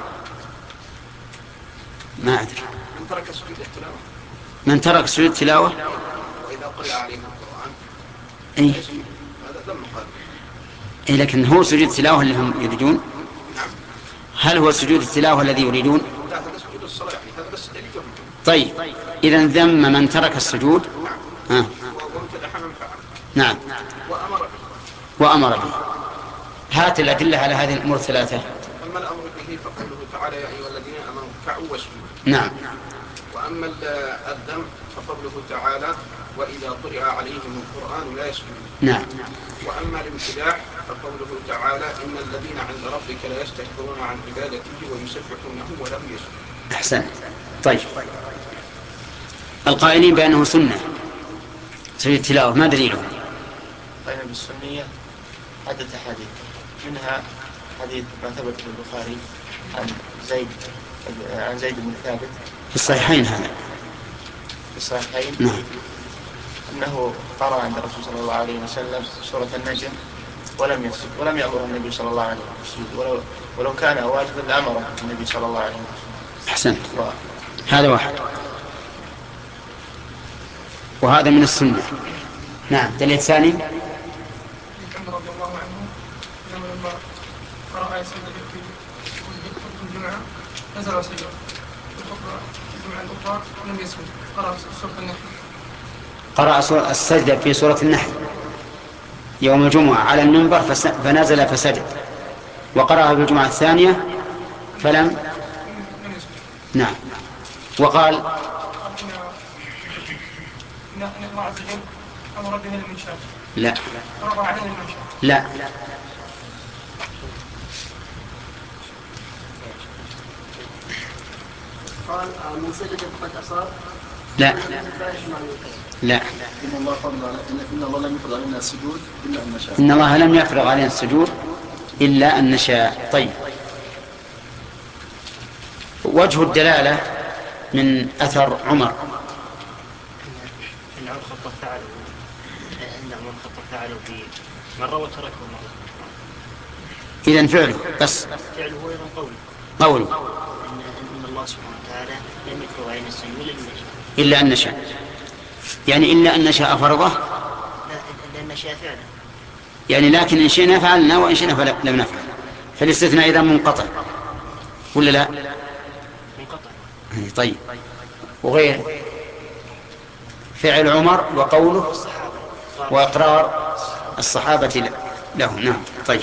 A: ما أدري.
K: من ترك سجود التلاوة.
A: من ترك سجود التلاوة.
K: وإذا قرأ عليهم القرآن.
A: أي.
K: هذا ذم قال.
A: إيه لكن هو سجود التلاوة اللي هم يريدون؟
K: نعم.
A: هل هو سجود التلاوة الذي يريدون؟
K: لا هذا سجود الصلاة يعني هذا بس دليل.
A: طيب إذن ذم من ترك السجود.
K: نعم.
A: آه.
K: وامتدح من فعله.
A: نعم.
K: وأمر به.
A: وأمر به. هات الأدلة على هذه الأمور الثلاثة.
K: أما الأمر به فقوله تعالى يا أيها الذين آمنوا اركعوا واسجدوا.
A: نعم.
K: وأما الذم فقوله تعالى وإذا قرئ عليهم القرآن لا يسجدون.
A: نعم.
K: وأما الامتداح فقوله تعالى إن الذين عند ربك لا يستكبرون عن عبادته ويسبحونه وله يسجدون.
A: أحسن. طيب القائلين بأنه سنة سجود التلاوة ما دليلهم؟
B: قائلين بالسنية عدة حديث، منها حديث ما ثبت في البخاري عن زيد عن زيد بن ثابت
A: في الصحيحين هذا
B: في الصحيحين
A: نعم.
B: أنه قرأ عند الرسول صلى الله عليه وسلم سورة النجم ولم يسجد ولم يأمر النبي صلى الله عليه وسلم ولو, ولو كان واجبا لأمره النبي صلى الله عليه وسلم.
A: أحسنت. هذا واحد. وهذا من السنة. نعم. دليل ثاني.
G: عمر رضي الله عنه لما قرأ آية السجدة في الجمعة نزل وسجد. الخطبة الجمعة الأخرى لم يسجد قرأ سورة النحل.
A: قرأ السجدة في سورة النحل يوم الجمعة على المنبر فنزل فسجد، وقرأها في الجمعة الثانية فلم. نعم. وقال لا لا
F: قال من سجد فقد أصاب.
A: لا لا
H: إن الله فرض إن الله لم يفرض علينا السجود إلا أن نشاء.
A: إن الله لم يفرض علينا السجود إلا أن نشاء. طيب، وجه الدلالة من أثر عمر.
C: إن عمر خطأ فعله إن عمر خطأ فعله في مرة وتركه مرة.
A: إذن فعله بس.
C: فعله هو أيضا قوله.
A: قوله.
C: إن إن الله سبحانه وتعالى لم يفرض علينا السجود
A: إلا أن نشاء. يعني إلا أن نشاء فرضه.
C: لا إلا أن نشاء فعله.
A: يعني لكن إن شئنا فعلنا وإن شئنا فلم نفعل. فالاستثناء إذا منقطع ولا لا؟
C: منقطع.
A: طيب، وغير فعل عمر وقوله وإقرار الصحابة له. نعم. طيب،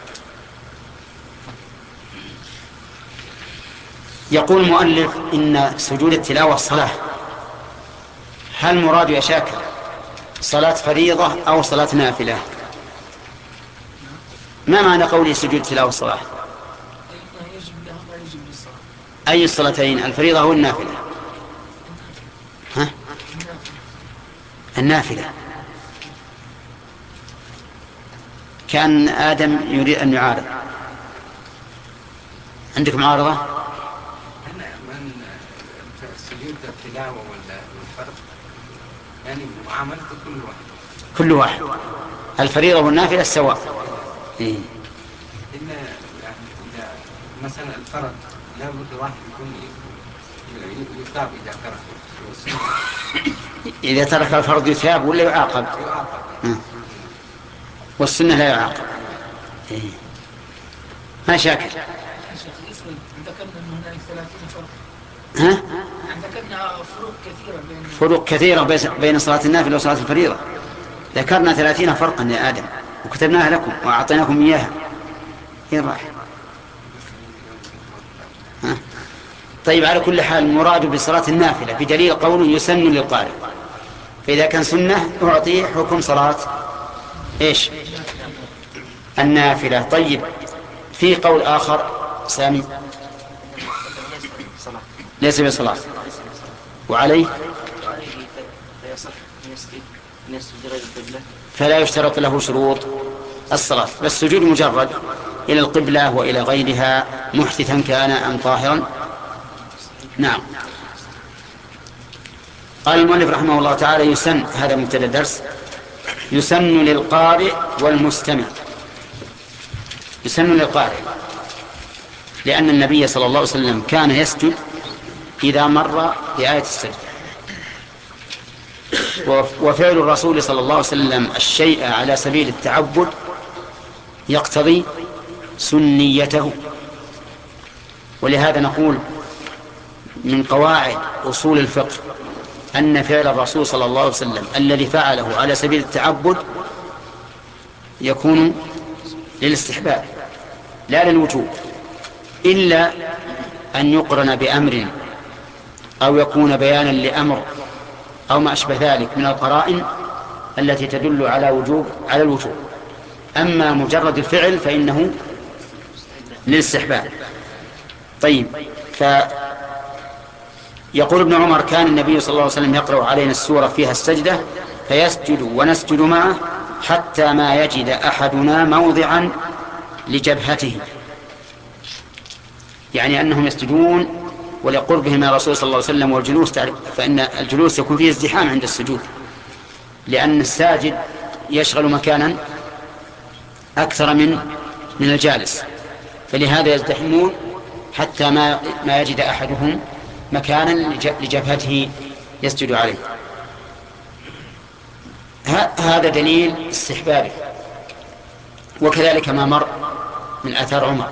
A: يقول المؤلف إن سجود التلاوة الصلاة، هل مراد يا شاكر صلاة فريضة أو صلاة نافلة؟ ما معنى قولي سجود التلاوة الصلاة؟ أي الصلاتين، الفريضة أو النافلة؟ ها؟ النافلة. كان آدم يريد أن يعارض. عندك معارضة؟
L: من سجود التلاوة والفرض يعني معاملة كل واحد.
A: كل واحد. الفريضة والنافلة سواء. إيه؟
L: إلا يعني إذا مثلا الفرض لا بد واحد يكون يثاب إذا ترك.
A: إذا ترك الفرض يثاب ولا يعاقب؟
L: يعاقب.
A: والسنة لا يعاقب. إيه؟ ما شاكر.
D: ذكرنا أن هناك ثلاثين فرق.
A: ها؟
D: ذكرنا فروق كثيرة بين
A: فروق كثيرة بين صلاة النافلة وصلاة الفريضة. ذكرنا ثلاثين فرقا يا آدم وكتبناها لكم وأعطيناكم إياها. فين راح؟ ها؟ طيب، على كل حال المراد بصلاة النافلة بدليل قوله يسن للقارئ، فإذا كان سنة أعطيه حكم صلاة إيش؟ النافلة. طيب، في قول آخر سامي ليس بصلاة وعليه فلا يشترط له شروط الصلاة، بس سجود مجرد إلى القبلة وإلى غيرها محدثا كان أم طاهرا. نعم. قال المؤلف رحمه الله تعالى يسن، هذا مبتدأ الدرس، يسن للقارئ والمستمع. يسن للقارئ لأن النبي صلى الله عليه وسلم كان يسجد إذا مر بآية السجد، وفعل الرسول صلى الله عليه وسلم الشيء على سبيل التعبد يقتضي سنيته. ولهذا نقول من قواعد أصول الفقه أن فعل الرسول صلى الله عليه وسلم الذي فعله على سبيل التعبد يكون للاستحباب لا للوجوب، إلا أن يقرن بأمر أو يكون بيانا لأمر أو ما أشبه ذلك من القرائن التي تدل على وجوب على الوجوب. أما مجرد الفعل فإنه للاستحباب. طيب، فيقول ابن عمر كان النبي صلى الله عليه وسلم يقرأ علينا السورة فيها السجدة فيسجد ونسجد معه حتى ما يجد أحدنا موضعا لجبهته، يعني أنهم يسجدون ولقربه من الرسول صلى الله عليه وسلم والجلوس، فإن الجلوس يكون فيه ازدحام عند السجود، لأن الساجد يشغل مكانا أكثر من من الجالس، فلهذا يزدحمون حتى ما ما يجد أحدهم مكانا لجبهته يسجد عليه. هذا دليل استحبابه، وكذلك ما مر من آثار عمر.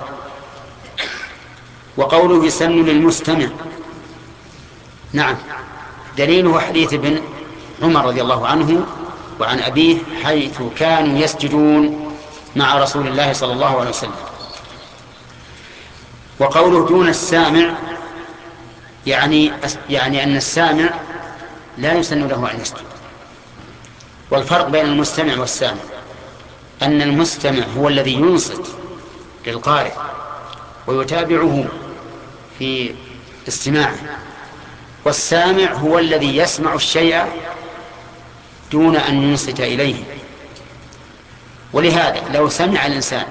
A: وقوله يسن للمستمع، نعم دليله حديث ابن عمر رضي الله عنه وعن أبيه حيث كانوا يسجدون مع رسول الله صلى الله عليه وسلم. وقوله دون السامع يعني يعني أن السامع لا يسن له أن يسجد. والفرق بين المستمع والسامع أن المستمع هو الذي ينصت للقارئ ويتابعه في استماعه، والسامع هو الذي يسمع الشيء دون أن ينصت إليه. ولهذا لو سمع الإنسان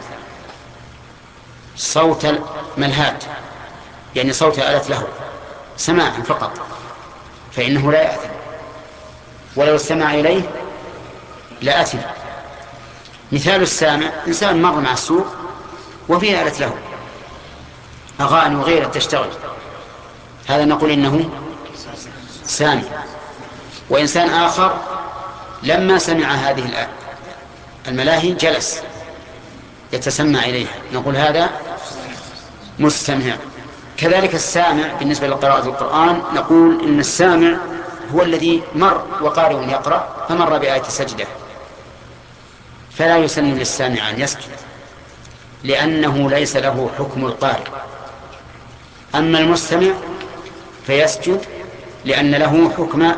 A: صوت ملهات، يعني صوت آلة له سماعا فقط، فإنه لا يأثم، ولو استمع إليه لا أثم. مثال السامع إنسان مر مع السوق وفيه آلة له أغاني وغيرها تشتغل، هذا نقول إنه سامع. وإنسان آخر لما سمع هذه الملاهي جلس يتسمع إليها، نقول هذا مستمع. كذلك السامع بالنسبة لقراءة القرآن نقول إن السامع هو الذي مر وقارئ يقرأ فمر بآية السجدة، فلا يسن للسامع أن يسجد لأنه ليس له حكم القارئ. أما المستمع فيسجد لأن له حكم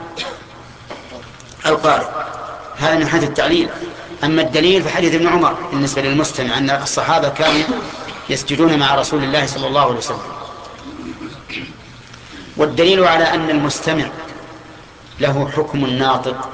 A: القارئ. هذا من حيث التعليل. أما الدليل فحديث ابن عمر بالنسبة للمستمع أن الصحابة كانوا يسجدون مع رسول الله صلى الله عليه وسلم. والدليل على أن المستمع له حكم الناطق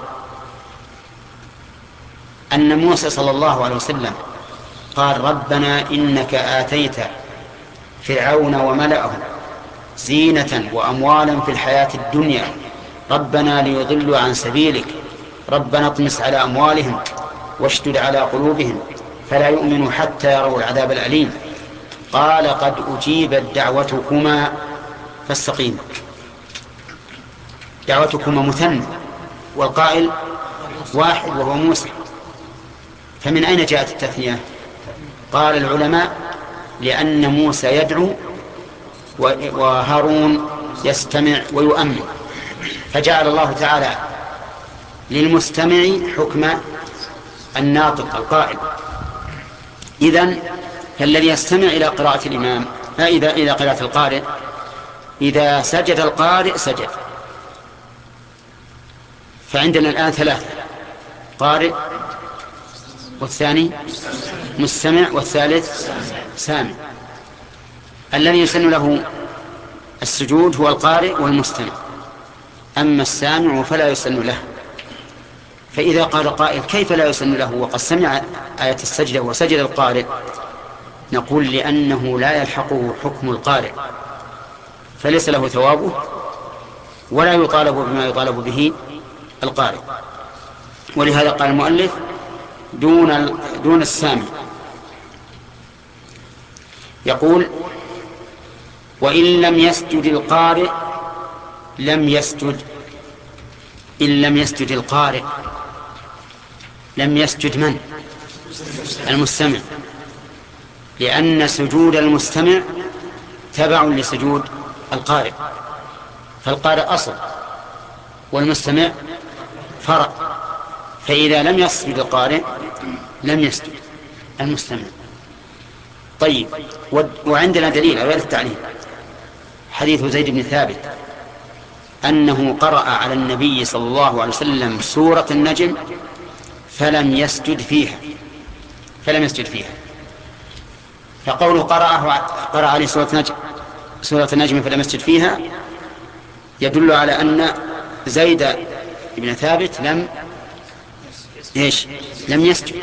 A: أن موسى صلى الله عليه وسلم قال ربنا إنك آتيت فرعون وملأه زينة وأموالا في الحياة الدنيا ربنا ليضلوا عن سبيلك ربنا اطمس على أموالهم واشدد على قلوبهم فلا يؤمنوا حتى يروا العذاب الأليم قال قد أجيبت دعوتكما فاستقيما. دعوتكما مثنى والقائل واحد وهو موسى، فمن أين جاءت التثنية؟ قال العلماء لأن موسى يدعو وهارون يستمع ويؤمن، فجعل الله تعالى للمستمع حكم الناطق القائل. إذن فالذي يستمع إلى قراءة الإمام إذا إلى قراءة القارئ إذا سجد القارئ سجد. فعندنا الآن ثلاثة: قارئ، والثاني مستمع، والثالث سامع. الذي يسن له السجود هو القارئ والمستمع، أما السامع فلا يسن له. فإذا قال قائل كيف لا يسن له وقد سمع آية السجدة وسجد القارئ؟ نقول لأنه لا يلحقه حكم القارئ فليس له ثوابه ولا يطالب بما يطالب به القارئ. ولهذا قال المؤلف دون دون السامع. يقول وإن لم يسجد القارئ لم يسجد. إن لم يسجد القارئ لم يسجد من؟ المستمع، لأن سجود المستمع تبع لسجود القارئ، فالقارئ أصل والمستمع فرع، فإذا لم يسجد القارئ لم يسجد المستمع. طيب، وعندنا دليل غير التعليل حديث زيد بن ثابت أنه قرأ على النبي صلى الله عليه وسلم سورة النجم فلم يسجد فيها فلم يسجد فيها فقوله قرأه قرأ عليه سورة النجم سورة النجم فلم يسجد فيها يدل على أن زيد بن ثابت لم إيش لم يسجد،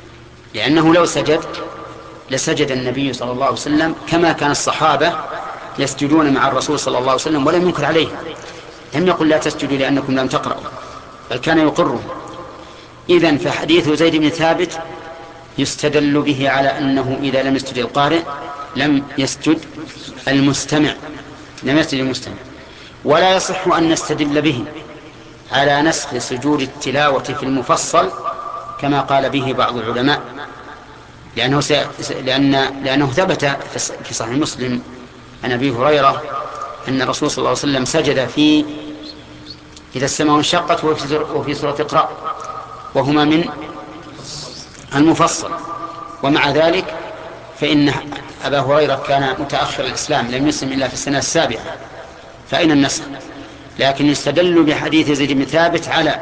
A: لأنه لو سجد لسجد النبي صلى الله عليه وسلم كما كان الصحابة يسجدون مع الرسول صلى الله عليه وسلم ولم ينكر عليه، لم يقل لا تسجدوا لأنكم لم تقرأوا، بل كان يقره. إذن فحديث زيد بن ثابت يستدل به على أنه إذا لم يسجد القارئ لم يسجد المستمع، لم يسجد المستمع. ولا يصح أن نستدل به على نسخ سجود التلاوة في المفصل كما قال به بعض العلماء، لأنه, س... لأن... لأنه ثبت في صحيح مسلم عن أبي هريرة أن الرسول صلى الله عليه وسلم سجد في إذا السماء انشقت وفي سورة اقرأ، وهما من المفصل. ومع ذلك فإن أبا هريرة كان متأخر الإسلام، لم يسلم إلا في السنة السابعة، فأين النسخ؟ لكن يستدل بحديث زيد بن ثابت على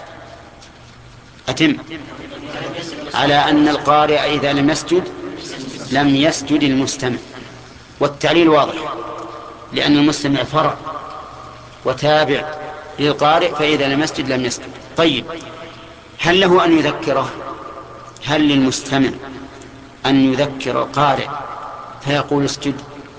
A: أتم على أن القارئ إذا لم يسجد لم يسجد المستمع. والتعليل واضح، لأن المستمع فرع وتابع للقارئ، فإذا لم يسجد لم يسجد. طيب، هل له أن يذكره؟ هل للمستمع أن يذكر القارئ فيقول اسجد؟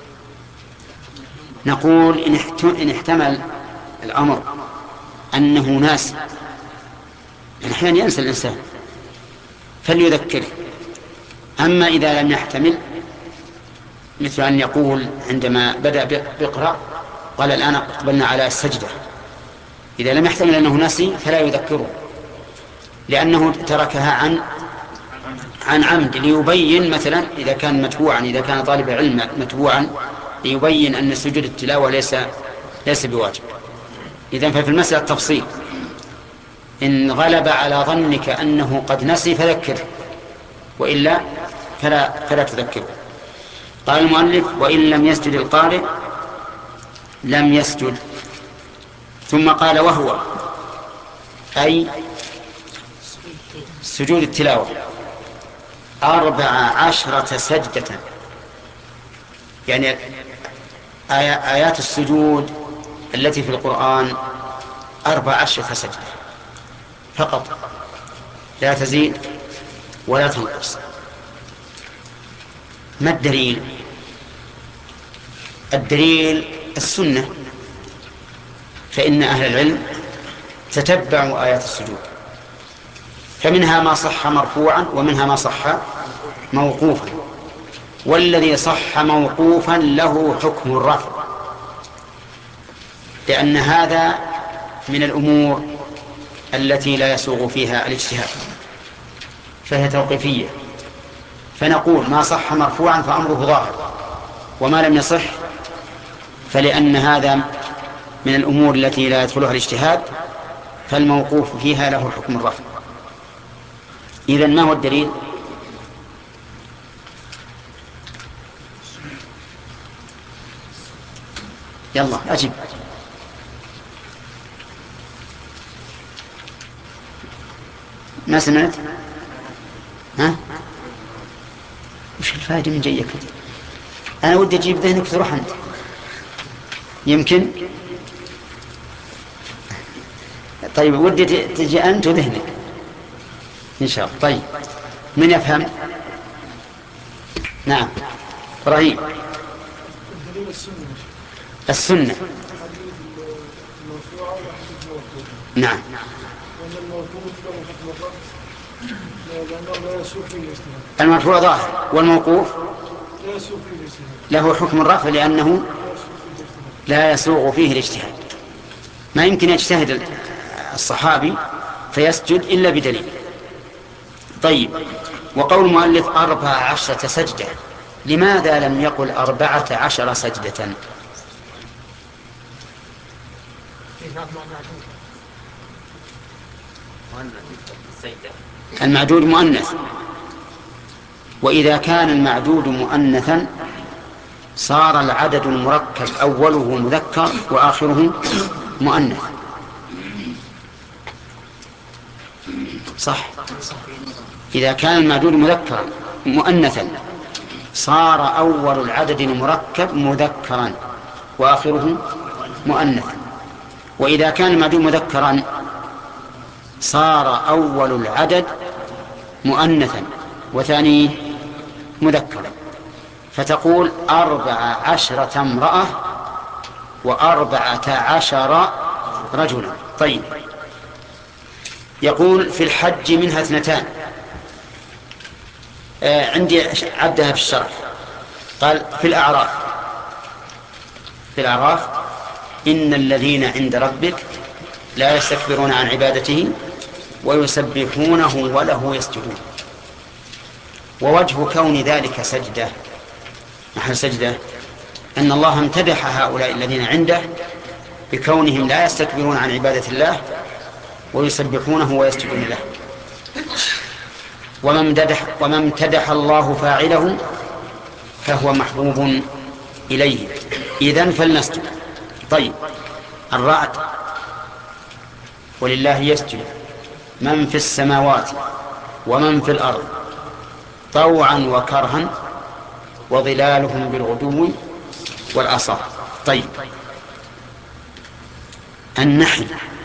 A: نقول إن احتمل الأمر أنه ناس، يعني أحيانا ينسى الإنسان فليذكره. أما إذا لم يحتمل، مثل أن يقول عندما بدأ بيقرأ قال الآن أقبلنا على السجدة، إذا لم يحتمل أنه نسي فلا يذكره، لأنه تركها عن عن عمد، ليبين مثلا إذا كان متبوعا، إذا كان طالب علم متبوعا، ليبين أن سجود التلاوة ليس ليس بواجب. إذن ففي المسألة تفصيل، إن غلب على ظنك أنه قد نسي فذكره، وإلا فلا, فلا تذكره. قال المؤلف: وإن لم يسجد القارئ لم يسجد. ثم قال: وهو أي سجود التلاوة أربع عشرة سجدة، يعني آيات السجود التي في القرآن أربع عشرة سجدة فقط، لا تزيد ولا تنقص. ما الدليل؟ الدليل السنة، فإن أهل العلم تتبعوا آيات السجود، فمنها ما صح مرفوعا ومنها ما صح موقوفا، والذي صح موقوفا له حكم الرفع، لأن هذا من الأمور التي لا يسوغ فيها الاجتهاد، فهي توقيفية. فنقول ما صح مرفوعا فأمره ظاهر، وما لم يصح فلأن هذا من الأمور التي لا يدخلها الاجتهاد، فالموقوف فيها له حكم الرفع. إذن ما هو الدليل؟ يلا أجب. ما سمعت؟ ها؟ وش الفائدة من جيك؟ أنا ودي أجيب ذهنك تروح أنت، يمكن. طيب ودي تجي أنت وذهنك إن شاء الله. طيب من يفهم؟ نعم إبراهيم. السنة. نعم. المرفوع ظاهر، والموقوف له حكم الرفع لأنه لا يسوغ فيه الاجتهاد. ما يمكن يجتهد الصحابي فيسجد إلا بدليل. طيب، وقول المؤلف أربع عشرة سجدة، لماذا لم يقل أربعة عشر سجدة؟ المعدود مؤنث، وإذا كان المعدود مؤنثا صار العدد المركب أوله مذكر وآخره مؤنث. صح؟ إذا كان المعدود مذكرا مؤنثا صار أول العدد المركب مذكرا وآخره مؤنثا، وإذا كان المعدود مذكرا صار أول العدد مؤنثا وثانيه مذكرا. فتقول أربع عشرة امرأة وأربعة عشر رجلا. طيب، يقول في الحج منها اثنتان. آه عندي عدها في الشرح. قال في الأعراف في الأعراف إن الذين عند ربك لا يستكبرون عن عبادته ويسبحونه وله يسجدون. ووجه كون ذلك سجدة محل سجدة أن الله امتدح هؤلاء الذين عنده بكونهم لا يستكبرون عن عبادة الله ويسبحونه ويسجدون له. وما امتدح, وما امتدح الله فاعله فهو محبوب إليه. إذن فلنسجد. طيب، الرعد ولله يسجد من في السماوات ومن في الأرض طوعا وكرها وظلالهم بالغدو والآصال. طيب، النحل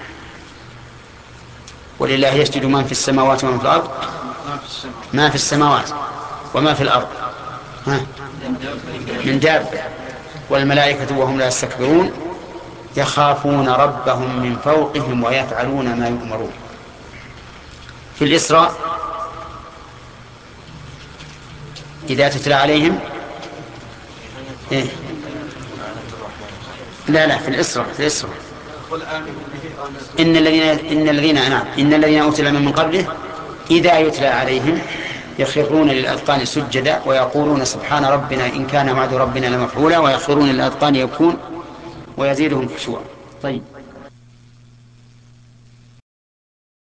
A: ولله يسجد من في السماوات ومن في الأرض ما في السماوات وما في الأرض ها من دابة والملائكة وهم لا يستكبرون يخافون ربهم من فوقهم ويفعلون ما يؤمرون. في الإسراء إذا تتلى عليهم إيه؟ لا لا في الإسراء في الإسراء إن الذين إن الذين نعم إن الذين أوتوا العلم من قبله إذا يتلى عليهم يخرون للأذقان سجدا ويقولون سبحان ربنا إن كان وعد ربنا لمفعولا ويخرون للأذقان يبكون ويزيدهم خشوعا. طيب.